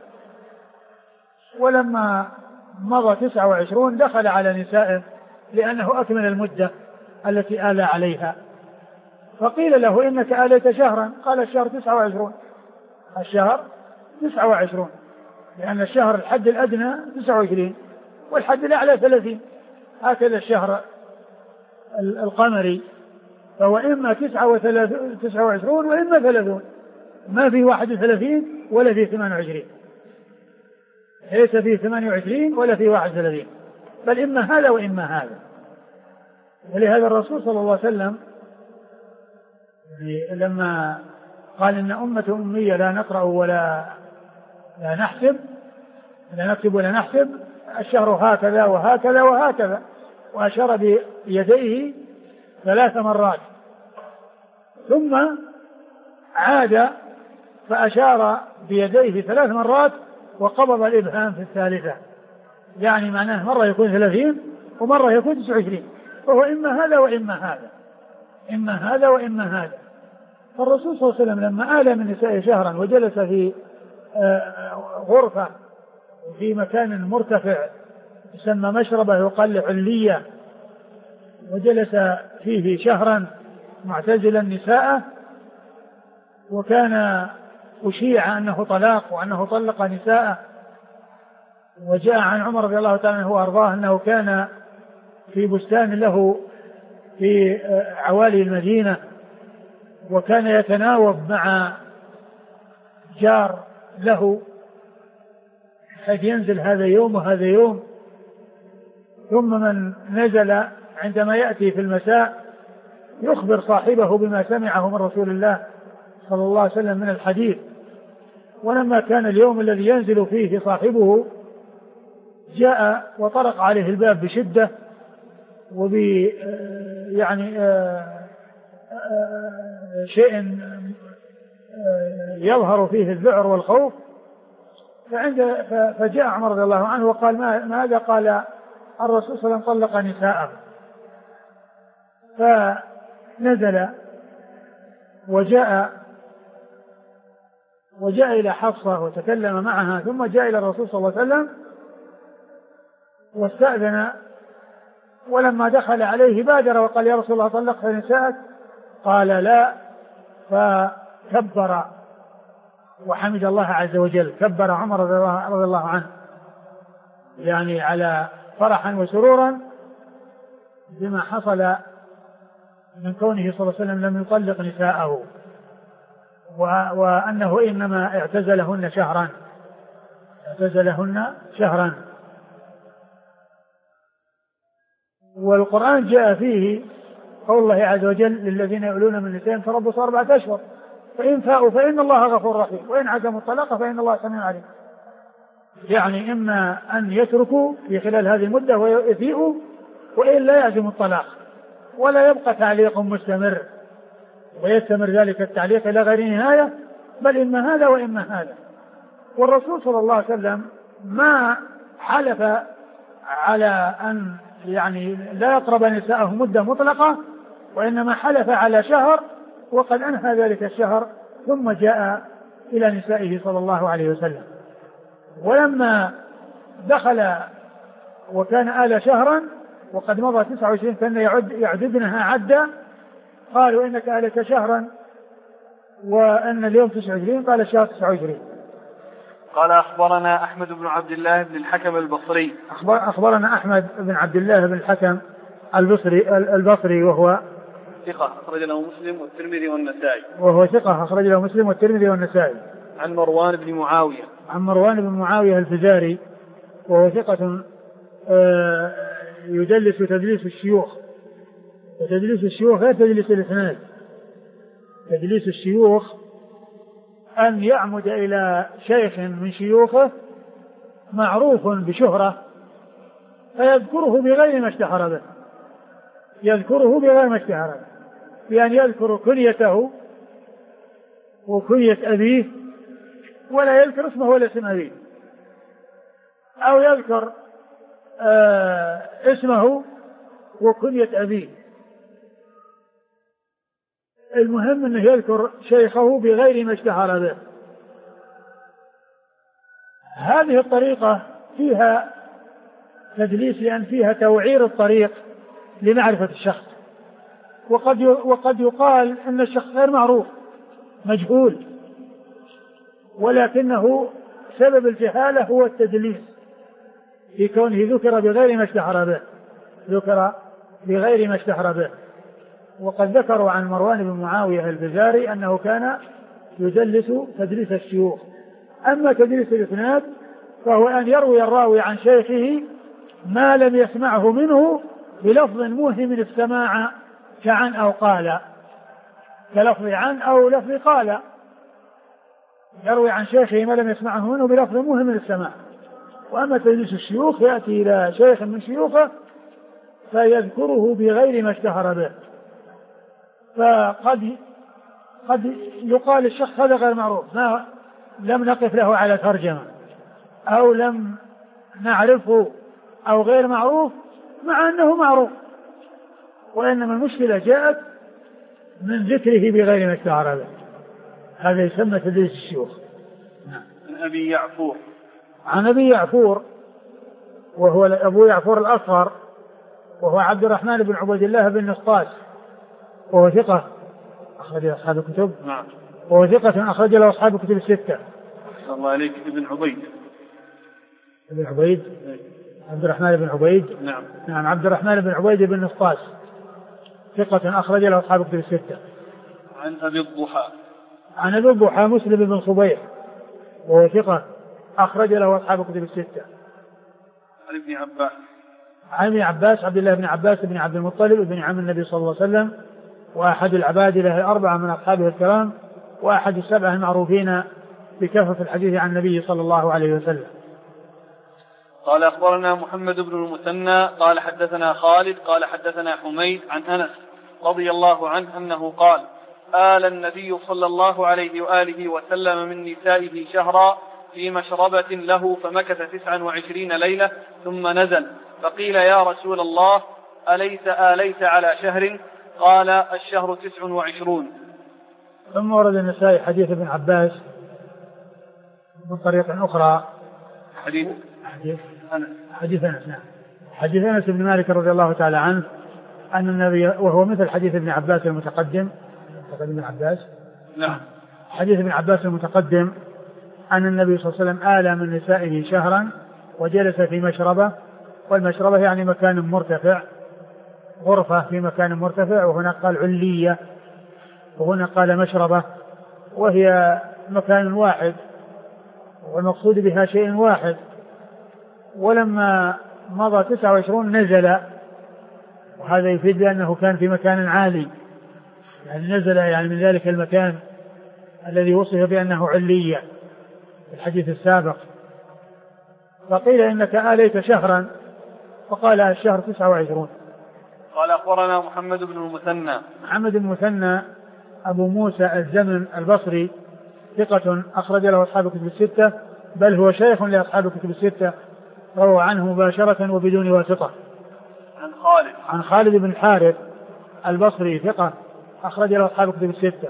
ولما مضى 29 دخل على نسائه لأنه أكمل المدة التي آلى عليها. فقيل له إنك آليت شهرا. قال الشهر 29 لأن الشهر الحد الأدنى 29 والحد الأعلى 30 هكذا الشهر القمري فهو إما 29 وإما 30 ما في 31 ولا في 28 ليس في 28 ولا في 31 بل إما هذا وإما هذا. ولهذا الرسول صلى الله عليه وسلم لما قال إن أمة أمية لا نقرأ ولا نحسب لا نكتب ولا نحسب الشهر هكذا وهكذا وهكذا وأشار بيديه 3 مرات ثم عاد فأشار بيديه 3 مرات وقبض الإبهام في الثالثة يعني معناه مرة يكون 30 ومرة يكون 29 فهو إما هذا وإما هذا. فالرسول صلى الله عليه وسلم لما آلى من نسائه شهرا وجلس في غرفة في مكان مرتفع يسمى مشربة يقال علية وجلس فيه شهرا معتزلا نساءه وكان أشيع أنه طلاق وأنه طلق نساءه. وجاء عن عمر رضي الله تعالى عنه وأرضاه أنه كان في بستان له في عوالي المدينة وكان يتناوب مع جار له حيث ينزل هذا يوم وهذا يوم. ثم من نزل عندما يأتي في المساء يخبر صاحبه بما سمعه من رسول الله صلى الله عليه وسلم من الحديث. ولما كان اليوم الذي ينزل فيه صاحبه جاء وطرق عليه الباب بشدة يعني شيء يظهر فيه الذعر والخوف. فجاء عمر رضي الله عنه وقال ماذا؟ قال الرسول صلى الله عليه وسلم طلق نساءه. فنزل وجاء إلى حفصة وتكلم معها، ثم جاء إلى الرسول صلى الله عليه وسلم واستأذن. ولما دخل عليه بادر وقال يا رسول الله طلقت نساءك؟ قال لا. فكبر وحمد الله عز وجل. كبر عمر رضي الله عنه يعني على فرحا وسرورا بما حصل من كونه صلى الله عليه وسلم لم يطلق نساءه، وأنه إنما اعتزلهن شهرا. والقرآن جاء فيه قول الله عز وجل للذين يؤلون من نسائهم تربصوا 4 أشهر فإن فاءوا فإن الله غفور رحيم وإن عزموا الطلاق فإن الله سميع عليم. يعني إما أن يتركوا في خلال هذه المدة ويفيئوا، وإن لا يعزموا الطلاق، ولا يبقى تعليق مستمر ويستمر ذلك التعليق إلى غير نهاية، بل إما هذا وإما هذا. والرسول صلى الله عليه وسلم ما حلف على أن يعني لا يقرب نساءه مدة مطلقة، وإنما حلف على شهر وقد أنهى ذلك الشهر ثم جاء إلى نسائه صلى الله عليه وسلم. ولما دخل وكان آل شهرا وقد مضى 29 كان يعددنها عدا، قالوا إنك آلت شهرا وأن اليوم 29، قال الشهر 29. قال أخبرنا أحمد بن عبد الله بن الحكم البصري. أخبرنا أحمد بن عبد الله بن الحكم البصري وهو ثقة أخرج له مسلم والترمذي والنسائي. وهو ثقة أخرج له مسلم والترمذي والنسائي. عن مروان بن معاوية. عن مروان بن معاوية الفزاري وهو ثقة يدلس تدليس الشيوخ، وتدليس الشيوخ غير تدليس الإسناد. تدليس الشيوخ أن يعمد إلى شيخ من شيوخه معروف بشهرة فيذكره بغير ما اشتهر به، يذكره بغير ما اشتهر به، بأن يذكر كنيته وكنية أبيه ولا يذكر اسمه ولا اسم أبيه، أو يذكر اسمه وكنية أبيه. المهم أنه يذكر شيخه بغير ما اشتهر به. هذه الطريقة فيها تدليس لأن فيها توعير الطريق لمعرفة الشخص، وقد يقال أن الشخص غير معروف مجهول، ولكنه سبب الجهالة هو التدليس في كونه ذكر بغير ما اشتهر به. وقد ذكروا عن مروان بن معاوية الفزاري أنه كان يدلس تدليس الشيوخ. أما تدليس الإسناد فهو أن يروي الراوي عن شيخه ما لم يسمعه منه بلفظ موهم السماع كعن أو قال، كلفظ عن أو لفظ قال، يروي عن شيخه ما لم يسمعه منه بلفظ موهم السماع. وأما تدليس الشيوخ يأتي إلى شيخ من شيوخه فيذكره بغير ما اشتهر به. فقد يقال الشخص هذا غير معروف، لم نقف له على ترجمة أو لم نعرفه أو غير معروف، مع أنه معروف، وإنما المشكلة جاءت من ذكره بغير ما اشتهر به. هذا يسمى تدليس الشيوخ. عن أبي يعفور وهو أبو يعفور الأصغر، وهو عبد الرحمن بن عبيد الله بن نسطاس، وهو ثقة أخرج أصحاب الكتب. نعم. وهو ثقة أخرج له أصحاب الكتب الستة. الله عليك. ابن عبيد عبد الرحمن بن عبيد. نعم. عبد الرحمن بن عبيد بن نسطاس ثقة أخرج له أصحاب الكتب الستة. عن أبي الضحى مسلم بن صبيح وهو ثقة أخرج له أصحاب الكتب الستة. عن ابن عباس. عن ابن عباس عبد الله بن عباس بن عبد المطلب بن عم النبي صلى الله عليه وسلم، وأحد العباد له الأربعة من أصحابه الكرام، وأحد السبعة المعروفين بكثرة الحديث عن النبي صلى الله عليه وسلم. قال أخبرنا محمد بن المثنى قال حدثنا خالد قال حدثنا حميد عن أنس رضي الله عنه أنه قال: آل النبي صلى الله عليه وآله وسلم من نسائه شهرا في مشربة له، فمكث 29 ليلة ثم نزل، فقيل: يا رسول الله أليس آليت على شهر؟ قال: الشهر 29. ثم ورد النسائي حديث ابن عباس من طريق أخرى، حديث أنس. نعم، حديث أنس بن مالك رضي الله تعالى عنه أن النبي، وهو مثل حديث ابن عباس المتقدم. ابن عباس. نعم. حديث ابن عباس المتقدم أن النبي صلى الله عليه وسلم آل من نسائه شهرا وجلس في مشربة، والمشربة يعني مكان مرتفع، غرفة في مكان مرتفع، وهنا قال علية وهنا قال مشربة، وهي مكان واحد والمقصود بها شيء واحد. ولما مضى 29 نزل، وهذا يفيد بأنه كان في مكان عالي، يعني نزل يعني من ذلك المكان الذي وصف بأنه علية في الحديث السابق. فقيل: إنك آليت شهرا؟ فقال: الشهر 29. قال أخبرنا محمد بن المثنى. محمد بن المثنى أبو موسى الزمن البصري، ثقة أخرج له أصحاب الكتب الستة، بل هو شيخ لأصحاب الكتب الستة، روى عنه مباشرة وبدون واسطة. عن خالد بن الحارث البصري، ثقة أخرج له أصحاب الكتب الستة.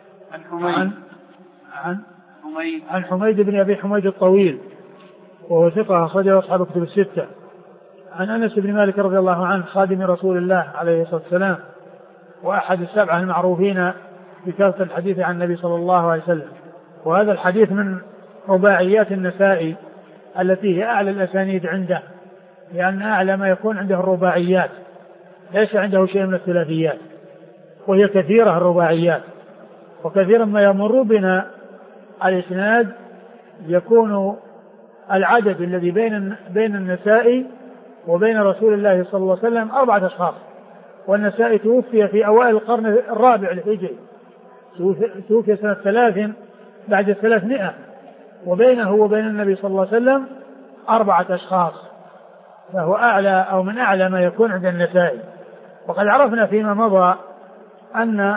عن حميد بن أبي حميد الطويل، وهو ثقة أخرج له أصحاب الكتب الستة. عن أنس بن مالك رضي الله عنه خادم رسول الله عليه الصلاة والسلام، وأحد السبعة المعروفين بكثرة الحديث عن النبي صلى الله عليه وسلم. وهذا الحديث من رباعيات النسائي التي هي أعلى الأسانيد عنده، لأن أعلى ما يكون عنده الرباعيات، ليس عنده شيء من الثلاثيات، وهي كثيرة الرباعيات. وكثيرا ما يمر بنا الإسناد يكون العدد الذي بين النسائي وبين رسول الله صلى الله عليه وسلم 4 أشخاص، والنسائي توفي في أوائل القرن الرابع الهجري، توفي سنة 3 بعد 300، وبينه وبين النبي صلى الله عليه وسلم 4 أشخاص، فهو أعلى أو من أعلى ما يكون عند النسائي. وقد عرفنا فيما مضى أن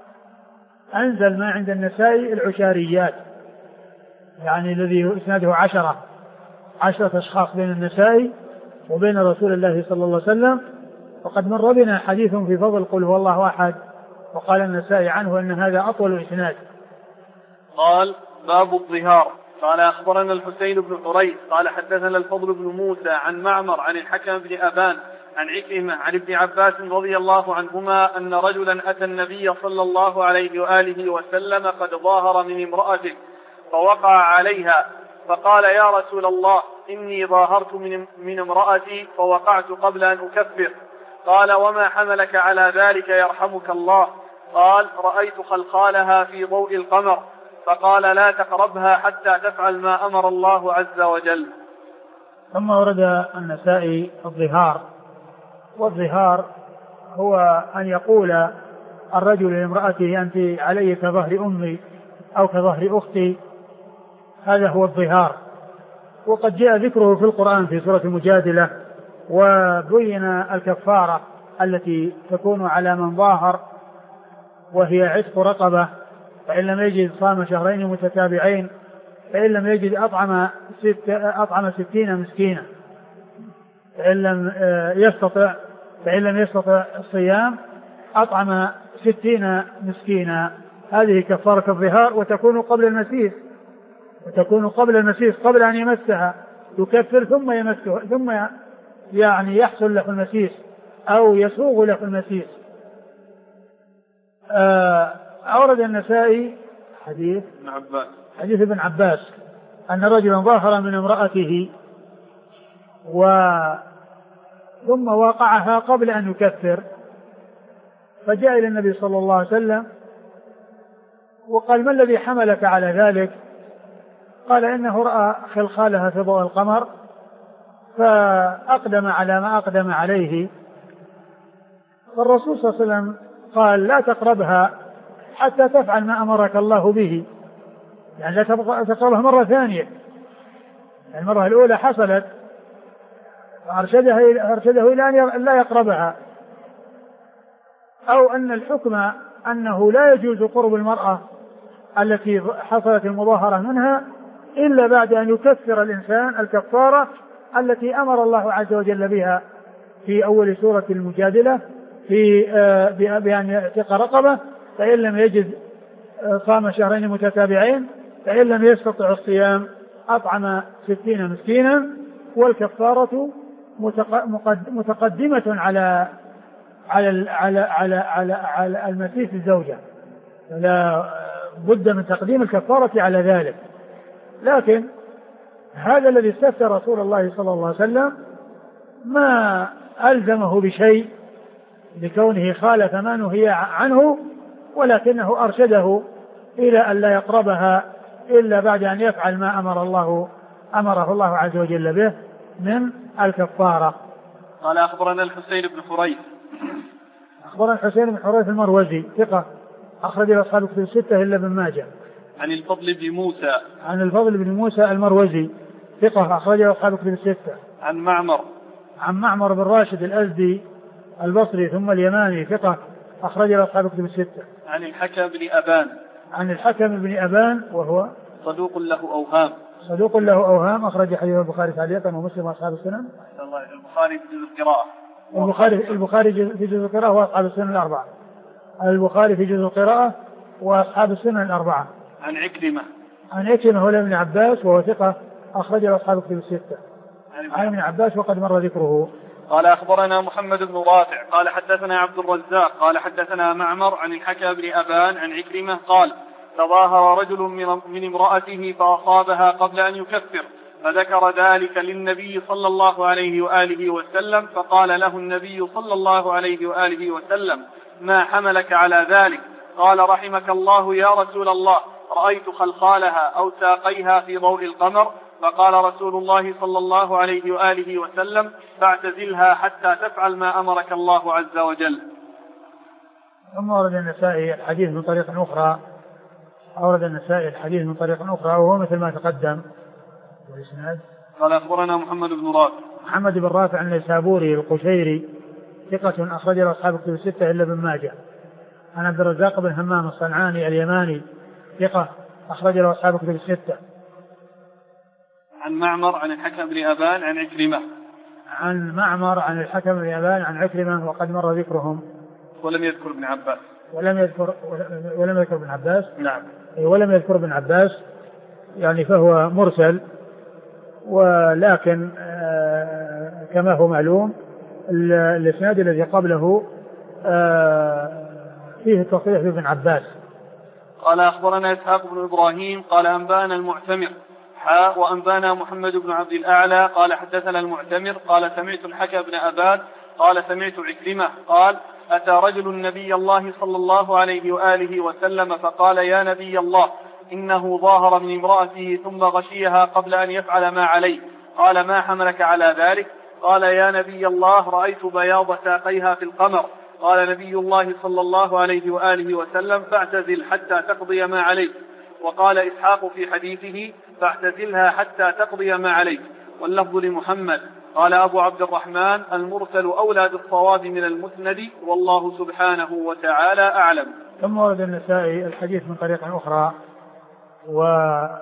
أنزل ما عند النسائي العشاريات، يعني الذي إسناده 10 أشخاص بين النسائي وبين رسول الله صلى الله عليه وسلم. وقد مر بنا حديث في فضل قل هو الله أحد، وقال النسائي عنه أن هذا أطول إسناد. قال: باب الظهار. قال أخبرنا الحسين بن حريث قال حدثنا الفضل بن موسى عن معمر عن الحكم بن أبان عن عكرمة عن ابن عباس رضي الله عنهما أن رجلا أتى النبي صلى الله عليه وآله وسلم قد ظاهر من امرأته فوقع عليها، فقال: يا رسول الله إني ظاهرت من امرأتي فوقعت قبل أن أكفر. قال: وما حملك على ذلك يرحمك الله؟ قال: رأيت خلخالها في ضوء القمر. فقال: لا تقربها حتى تفعل ما أمر الله عز وجل. ثم ورد النسائي الظهار. والظهار هو أن يقول الرجل لامرأته: أنت علي كظهر أمي أو كظهر أختي، هذا هو الظهار. وقد جاء ذكره في القرآن في سورة المجادلة، وبين الكفارة التي تكون على من ظاهر، وهي عتق رقبة، فإن لم يجد صام شهرين متتابعين، فإن لم يجد أطعم 60 مسكينا، فإن لم يستطع الصيام أطعم 60 مسكينا. هذه كفارة الظهار، وتكون قبل المسيس قبل أن يمسها يكفر ثم يمسه، ثم يعني يحصل له المسيس أو يسوغ له المسيس. أورد النسائي حديث ابن عباس أن رجلا ظاهر من امرأته ثم واقعها قبل أن يكفر، فجاء إلى النبي صلى الله عليه وسلم وقال: ما الذي حملك على ذلك؟ قال إنه رأى خلخالها في ضوء القمر فأقدم على ما أقدم عليه. فالرسول صلى الله عليه وسلم قال لا تقربها حتى تفعل ما أمرك الله به، يعني لا تقربها مرة ثانية. المرة الأولى حصلت أرشده إلى أن لا يقربها، أو أن الحكم أنه لا يجوز قرب المرأة التي حصلت المظاهرة منها إلا بعد أن يكفر الإنسان الكفارة التي أمر الله عز وجل بها في أول سورة المجادلة بأن يعتق رقبة، فإن لم يجد صام شهرين متتابعين، فإن لم يستطع الصيام أطعم 60 مسكينا. والكفارة متقدمة على المسيس الزوجة، لا بد من تقديم الكفارة على ذلك. لكن هذا الذي استفتى رسول الله صلى الله عليه وسلم ما ألزمه بشيء لكونه خالف ما نهي عنه، ولكنه أرشده إلى أن لا يقربها إلا بعد أن يفعل ما أمره الله عز وجل به من الكفارة. قال أخبرنا الحسين بن حريث. أخبرنا الحسين بن حريث المروزي ثقة أخرج له أصحاب الكتب الستة إلا ابن ماجه. عن الفضل بن موسى. عن الفضل بن موسى المروزي ثقة أخرج له أصحاب الكتب الستة. عن معمر. عن معمر بن راشد الأزدي البصري ثم اليماني ثقة أخرج له أصحاب الكتب الستة. عن الحكم بن أبان. عن الحكم بن أبان وهو صدوق له أوهام. صدوق له أوهام أخرج حديث البخاري تعليقا ومسلم وأصحاب السنن. البخاري في جزء القراءة. البخاري في جزء القراءة وأصحاب السنن الأربعة. البخاري في جزء القراءة وأصحاب السنن الأربعة. عن عكرمة. عن عكرمة هو ابن عباس وهو ثقة أخرج له أصحاب الكتب الستة. عن ابن عباس وقد مر ذكره. قال أخبرنا محمد بن رافع قال حدثنا عبد الرزاق قال حدثنا معمر عن الحكم بن أبان عن عكرمة قال تظاهر رجل من امرأته فأصابها قبل أن يكفر، فذكر ذلك للنبي صلى الله عليه وآله وسلم، فقال له النبي صلى الله عليه وآله وسلم ما حملك على ذلك؟ قال رحمك الله يا رسول الله، رأيت خلخالها أو ساقيها في ضوء القمر. فقال رسول الله صلى الله عليه وآله وسلم فاعتزلها حتى تفعل ما أمرك الله عز وجل. ثم ورد النسائي الحديث من طريق أخرى، أورد النسائي الحديث من طريق أخرى وهو مثل ما تقدم. قال أخبرنا محمد بن رافع. محمد بن رافع النيسابوري القشيري ثقة أخرج له أصحاب الكتب الستة إلا ابن ماجه. عن عبد الرزاق بن همام الصنعاني اليماني ثقة أخرج له أصحاب الكتب الستة. عن معمر عن الحكم بن أبان عن عكرمة. عن معمر عن الحكم بن أبان عن عكرمة وقد مر ذكرهم. ولم يذكر ابن عباس. ولم يذكر ابن عباس. نعم. ولم يذكر ابن عباس يعني فهو مرسل، ولكن كما هو معلوم الإسناد الذي قبله فيه التصريح بابن عباس. قال أخبرنا إسحاق بن إبراهيم قال أنبانا المعتمر وأنبانا محمد بن عبد الأعلى قال حدثنا المعتمر قال سمعت الحكم بن أبان قال سمعت عكرمة قال أتى رجل النبي الله صلى الله عليه وآله وسلم فقال يا نبي الله إنه ظاهر من امرأته ثم غشيها قبل أن يفعل ما عليه. قال ما حملك على ذلك؟ قال يا نبي الله رأيت بياض ساقيها في القمر. قال نبي الله صلى الله عليه وآله وسلم فاعتزل حتى تقضي ما عليك. وقال إسحاق في حديثه فاعتزلها حتى تقضي ما عليك، واللفظ لمحمد. قال أبو عبد الرحمن المرسل أولى بالصواب من المسند، والله سبحانه وتعالى أعلم. ثم ورد النسائي الحديث من طريق أخرى وهو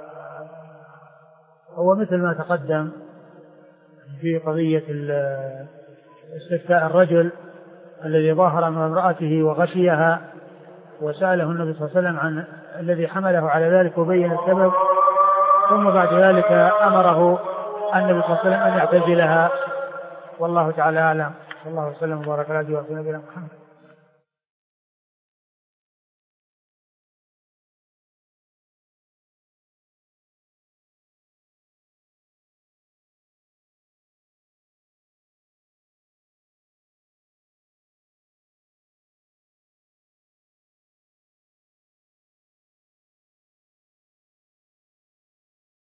مثل ما تقدم في قضية استفتاء الرجل الذي ظاهر من امرأته وغشيها وسأله النبي صلى الله عليه وسلم عن الذي حمله على ذلك وبين السبب، ثم بعد ذلك أمره النبي صلى الله عليه وسلم أن يعتزلها. والله تعالى أعلم. صلى الله وسلم وبارك على نبينا محمد.